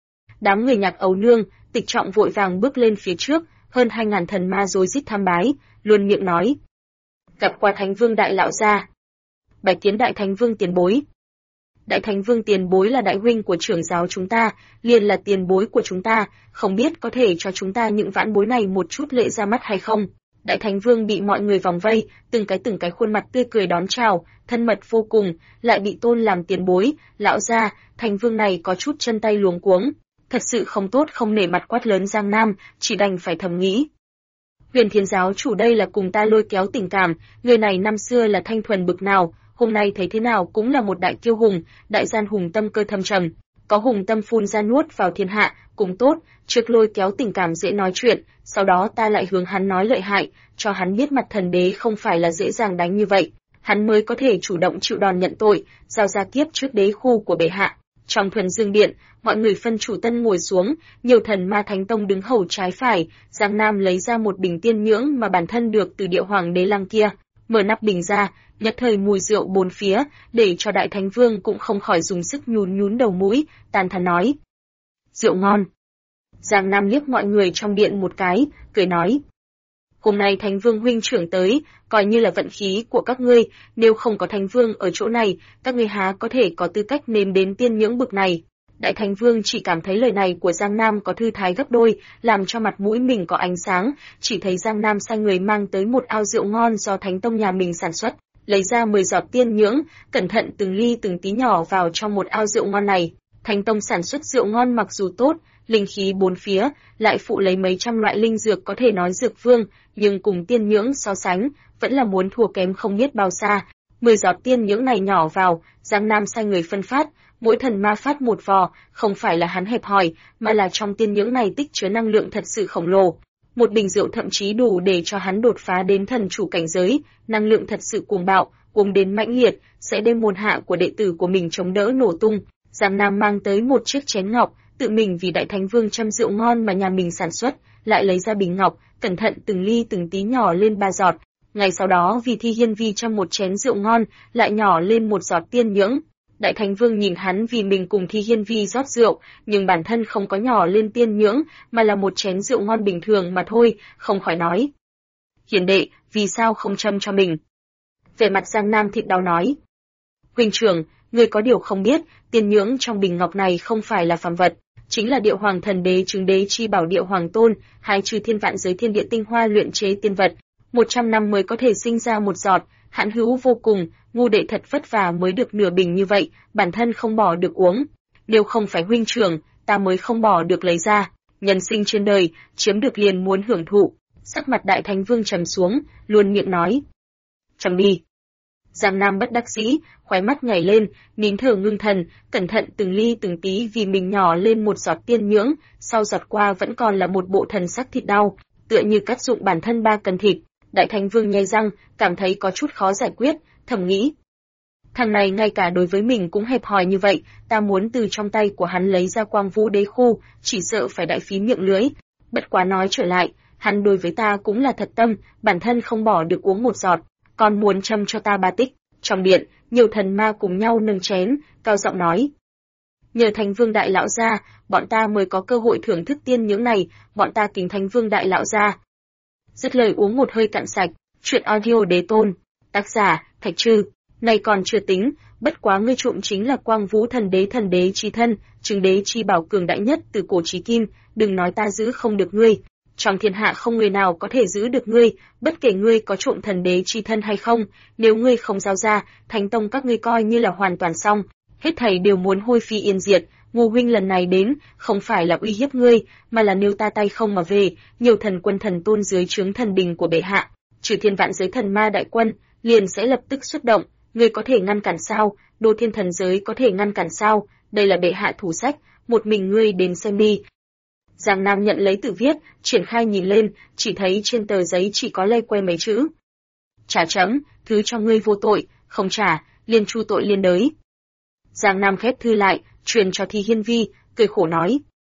Speaker 1: Đám người Nhạc Ấu Nương, Tịch Trọng vội vàng bước lên phía trước, hơn 2000 thần ma rối rít tham bái, luôn miệng nói: "Gặp qua Thánh Vương đại lão gia." "Bái kiến Đại Thánh Vương tiền bối." "Đại Thánh Vương tiền bối là đại huynh của trưởng giáo chúng ta, liền là tiền bối của chúng ta, không biết có thể cho chúng ta những vãn bối này một chút lễ ra mắt hay không?" Đại Thánh Vương bị mọi người vòng vây, từng cái khuôn mặt tươi cười đón chào, thân mật vô cùng, lại bị tôn làm tiền bối, lão gia, Thánh Vương này có chút chân tay luống cuống, thật sự không tốt, không nể mặt quát lớn Giang Nam, chỉ đành phải thầm nghĩ: Huyền Thiên giáo chủ đây là cùng ta lôi kéo tình cảm, người này năm xưa là thanh thuần bực nào, hôm nay thấy thế nào cũng là một đại kiêu hùng, đại gian hùng tâm cơ thâm trầm, có hùng tâm phun ra nuốt vào thiên hạ, cũng tốt, trước lôi kéo tình cảm dễ nói chuyện, sau đó ta lại hướng hắn nói lợi hại, cho hắn biết mặt thần đế không phải là dễ dàng đánh như vậy, hắn mới có thể chủ động chịu đòn nhận tội, giao ra kiếp trước đế khu của bệ hạ. Trong thuần dương điện, mọi người phân chủ tân ngồi xuống, nhiều thần ma thánh tông đứng hầu trái phải, Giang Nam lấy ra một bình tiên nhưỡng mà bản thân được từ địa hoàng đế lăng kia, mở nắp bình ra, nhất thời mùi rượu bốn phía, để cho Đại Thánh Vương cũng không khỏi dùng sức nhún nhún đầu mũi, tàn thán nói: "Rượu ngon." Giang Nam liếc mọi người trong điện một cái, cười nói: "Hôm nay Thánh Vương huynh trưởng tới, coi như là vận khí của các ngươi, nếu không có Thánh Vương ở chỗ này, các ngươi há có thể có tư cách nếm đến tiên nhưỡng bực này." Đại Thánh Vương chỉ cảm thấy lời này của Giang Nam có thư thái gấp đôi, làm cho mặt mũi mình có ánh sáng, chỉ thấy Giang Nam sai người mang tới một ao rượu ngon do Thánh Tông nhà mình sản xuất, lấy ra 10 giọt tiên nhưỡng, cẩn thận từng ly từng tí nhỏ vào trong một ao rượu ngon này. Thánh Tông sản xuất rượu ngon mặc dù tốt, linh khí bốn phía, lại phụ lấy mấy trăm loại linh dược có thể nói dược vương, nhưng cùng tiên nhưỡng so sánh, vẫn là muốn thua kém không biết bao xa. 10 giọt tiên nhưỡng này nhỏ vào, Giang Nam sai người phân phát, mỗi thần ma phát một vò, không phải là hắn hẹp hòi, mà là trong tiên nhưỡng này tích chứa năng lượng thật sự khổng lồ. Một bình rượu thậm chí đủ để cho hắn đột phá đến thần chủ cảnh giới, năng lượng thật sự cuồng bạo, cuồng đến mãnh liệt, sẽ đem môn hạ của đệ tử của mình chống đỡ nổ tung. Giang Nam mang tới một chiếc chén ngọc, tự mình vì Đại Thánh Vương châm rượu ngon mà nhà mình sản xuất, lại lấy ra bình ngọc, cẩn thận từng ly từng tí nhỏ lên 3 giọt. Ngày sau đó vì Thi Hiên Vi châm một chén rượu ngon, lại nhỏ lên một giọt tiên nhưỡng. Đại Thánh Vương nhìn hắn vì mình cùng Thi Hiên Vi rót rượu, nhưng bản thân không có nhỏ lên tiên nhưỡng, mà là một chén rượu ngon bình thường mà thôi, không khỏi nói: "Hiền đệ, vì sao không châm cho mình?" Vẻ mặt Giang Nam thịt đau nói: "Huynh trưởng, ngươi có điều không biết, tiên nhưỡng trong bình ngọc này không phải là phàm vật, chính là Địa Hoàng Thần Đế chứng đế chi bảo Địa Hoàng Tôn, hai trừ thiên vạn giới thiên địa tinh hoa luyện chế tiên vật, 100 năm mới có thể sinh ra một giọt, hạn hữu vô cùng, ngu đệ thật vất vả mới được nửa bình như vậy, bản thân không bỏ được uống. Nếu không phải huynh trưởng, ta mới không bỏ được lấy ra, nhân sinh trên đời, chiếm được liền muốn hưởng thụ." Sắc mặt Đại Thánh Vương trầm xuống, luôn miệng nói: "Châm đi." Giang Nam bất đắc dĩ, khóe mắt nhảy lên, nín thở ngưng thần, cẩn thận từng ly từng tí vì mình nhỏ lên một giọt tiên nhưỡng, sau giọt qua vẫn còn là một bộ thần sắc thịt đau, tựa như cắt dụng bản thân 3 cân thịt. Đại Thánh Vương nhay răng, cảm thấy có chút khó giải quyết, thầm nghĩ: thằng này ngay cả đối với mình cũng hẹp hòi như vậy, ta muốn từ trong tay của hắn lấy ra Quang Vũ Đế khu, chỉ sợ phải đại phí miệng lưỡi. Bất quá nói trở lại, hắn đối với ta cũng là thật tâm, bản thân không bỏ được uống một giọt, còn muốn châm cho ta 3 tích. Trong điện, nhiều thần ma cùng nhau nâng chén, cao giọng nói: "Nhờ Thánh Vương đại lão gia, bọn ta mới có cơ hội thưởng thức tiên nhưỡng này, bọn ta kính Thánh Vương đại lão gia." Dứt lời uống một hơi cạn sạch. Chuyện audio đế tôn. Tác giả: Thạch Trư. Này còn chưa tính, bất quá ngươi trộm chính là Quang Vũ thần đế chi thân, chứng đế chi bảo cường đại nhất từ cổ chí kim, đừng nói ta giữ không được ngươi. Trong thiên hạ không người nào có thể giữ được ngươi, bất kể ngươi có trộm thần đế chi thân hay không, nếu ngươi không giao ra, Thánh Tông các ngươi coi như là hoàn toàn xong, hết thảy đều muốn hôi phi yên diệt. Ngô huynh lần này đến, không phải là uy hiếp ngươi, mà là nếu ta tay không mà về, nhiều thần quân thần tôn dưới trướng thần đình của bệ hạ, trừ thiên vạn giới thần ma đại quân, liền sẽ lập tức xuất động, ngươi có thể ngăn cản sao? Đô thiên thần giới có thể ngăn cản sao? Đây là bệ hạ thủ sách, một mình ngươi đến xem đi." Giang Nam nhận lấy tự viết, triển khai nhìn lên, chỉ thấy trên tờ giấy chỉ có lây que mấy chữ: "Trả chấm, thứ cho ngươi vô tội, không trả, liền chu tội liên đới." Giang Nam khép thư lại, truyền cho Thi Hiên Vi, cười khổ nói: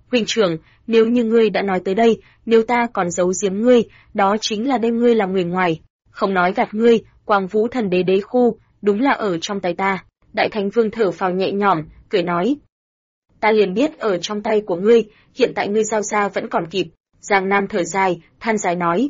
Speaker 1: Huynh trưởng, nếu như ngươi đã nói tới đây, nếu ta còn giấu giếm ngươi, đó chính là đem ngươi làm người ngoài. Không nói gạt ngươi, Quang Vũ Thần Đế đế khu, đúng là ở trong tay ta. Đại Thánh Vương thở phào nhẹ nhõm, cười nói. Ta liền biết ở trong tay của ngươi, hiện tại ngươi giao ra vẫn còn kịp. Giang Nam thở dài, than dài nói.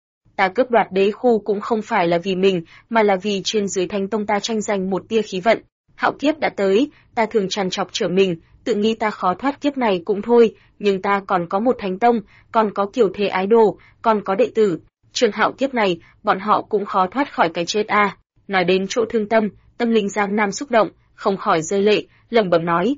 Speaker 1: Ta cướp đoạt đế khu cũng không phải là vì mình, mà là vì trên dưới Thánh Tông ta tranh giành một tia khí vận. Hạo kiếp đã tới, ta thường trằn trọc trở mình, tự nghĩ ta khó thoát kiếp này cũng thôi, nhưng ta còn có một Thánh Tông, còn có Kiều Thế ái đồ, còn có đệ tử. Trường hạo kiếp này, bọn họ cũng khó thoát khỏi cái chết a. Nói đến chỗ thương tâm, tâm linh Giang Nam xúc động, không khỏi rơi lệ, lẩm bẩm nói.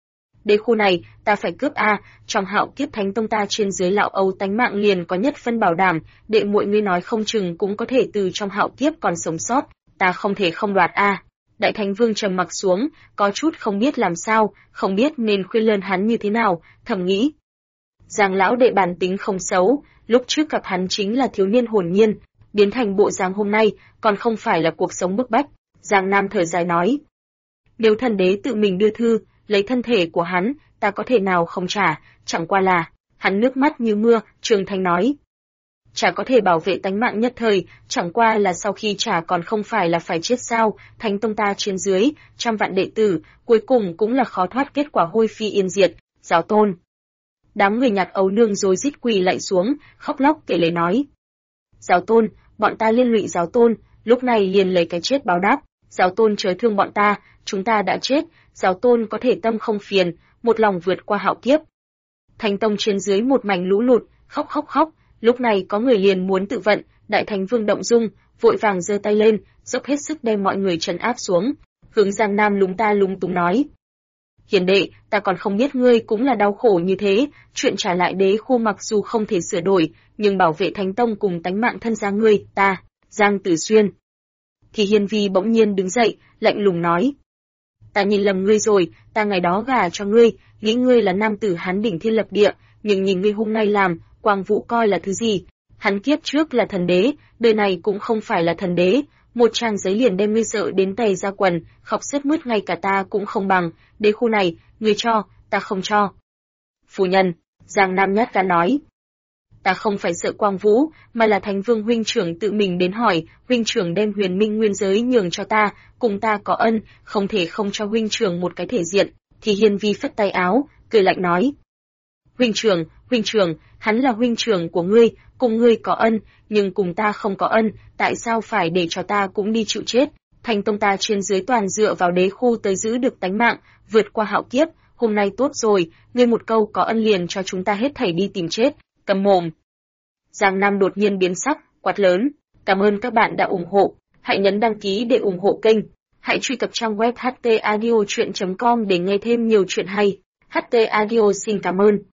Speaker 1: Đế khu này, ta phải cướp a, trong hạo kiếp Thánh Tông ta trên dưới lão Âu tánh mạng liền có nhất phân bảo đảm, đệ muội ngươi nói không chừng cũng có thể từ trong hạo kiếp còn sống sót, ta không thể không đoạt a. Đại Thánh Vương trầm mặc xuống, có chút không biết làm sao, không biết nên khuyên lơn hắn như thế nào, thầm nghĩ. Giang lão đệ bản tính không xấu, lúc trước gặp hắn chính là thiếu niên hồn nhiên, biến thành bộ dáng hôm nay, còn không phải là cuộc sống bức bách. Giang Nam thở dài nói. Nếu thần đế tự mình đưa thư, lấy thân thể của hắn, ta có thể nào không trả, chẳng qua là, hắn nước mắt như mưa, Trường Thanh nói. Chả có thể bảo vệ tánh mạng nhất thời, chẳng qua là sau khi trả còn không phải là phải chết sao, Thánh Tông ta trên dưới, trăm vạn đệ tử, cuối cùng cũng là khó thoát kết quả hôi phi yên diệt, giáo tôn. Đám người Nhạc Ấu Nương rối rít quỳ lạy xuống, khóc lóc kể lể nói. Giáo tôn, bọn ta liên lụy giáo tôn, lúc này liền lấy cái chết báo đáp, giáo tôn chớ thương bọn ta, chúng ta đã chết, giáo tôn có thể tâm không phiền, một lòng vượt qua hạo kiếp. Thánh Tông trên dưới một mảnh lũ lụt, khóc, lúc này có người liền muốn tự vận, Đại Thánh Vương động dung, vội vàng giơ tay lên, dốc hết sức đem mọi người trấn áp xuống, hướng Giang Nam lúng túng nói. Hiền đệ, ta còn không biết ngươi cũng là đau khổ như thế, chuyện trả lại đế khu mặc dù không thể sửa đổi, nhưng bảo vệ Thánh Tông cùng tánh mạng thân gia ngươi, ta, Giang Tử Xuyên. Thì Hiên Vi bỗng nhiên đứng dậy, lạnh lùng nói. Ta nhìn lầm ngươi rồi, ta ngày đó gả cho ngươi, nghĩ ngươi là nam tử hán đỉnh thiên lập địa, nhưng nhìn ngươi hôm nay làm, Quang Vũ coi là thứ gì? Hắn kiếp trước là thần đế, đời này cũng không phải là thần đế, một trang giấy liền đem ngươi sợ đến tè ra quần, khóc sướt mướt ngay cả ta cũng không bằng, đế khu này, ngươi cho, ta không cho. Phu nhân, Giang Nam nhát gan nói. Ta không phải sợ Quang Vũ, mà là Thánh Vương huynh trưởng tự mình đến hỏi, huynh trưởng đem Huyền Minh nguyên giới nhường cho ta, cùng ta có ân, không thể không cho huynh trưởng một cái thể diện. Thì Hiên Vi phất tay áo, cười lạnh nói. Huynh trưởng, hắn là huynh trưởng của ngươi, cùng ngươi có ân, nhưng cùng ta không có ân, tại sao phải để cho ta cũng đi chịu chết? Thánh Tông ta trên dưới toàn dựa vào đế khu tới giữ được tánh mạng, vượt qua hạo kiếp, hôm nay tốt rồi, ngươi một câu có ân liền cho chúng ta hết thảy đi tìm chết, cầm mồm. Giang Nam đột nhiên biến sắc, quát lớn, cảm ơn các bạn đã ủng hộ, hãy nhấn đăng ký để ủng hộ kênh, hãy truy cập trang web htaudio.com để nghe thêm nhiều chuyện hay. HT Audio xin cảm ơn.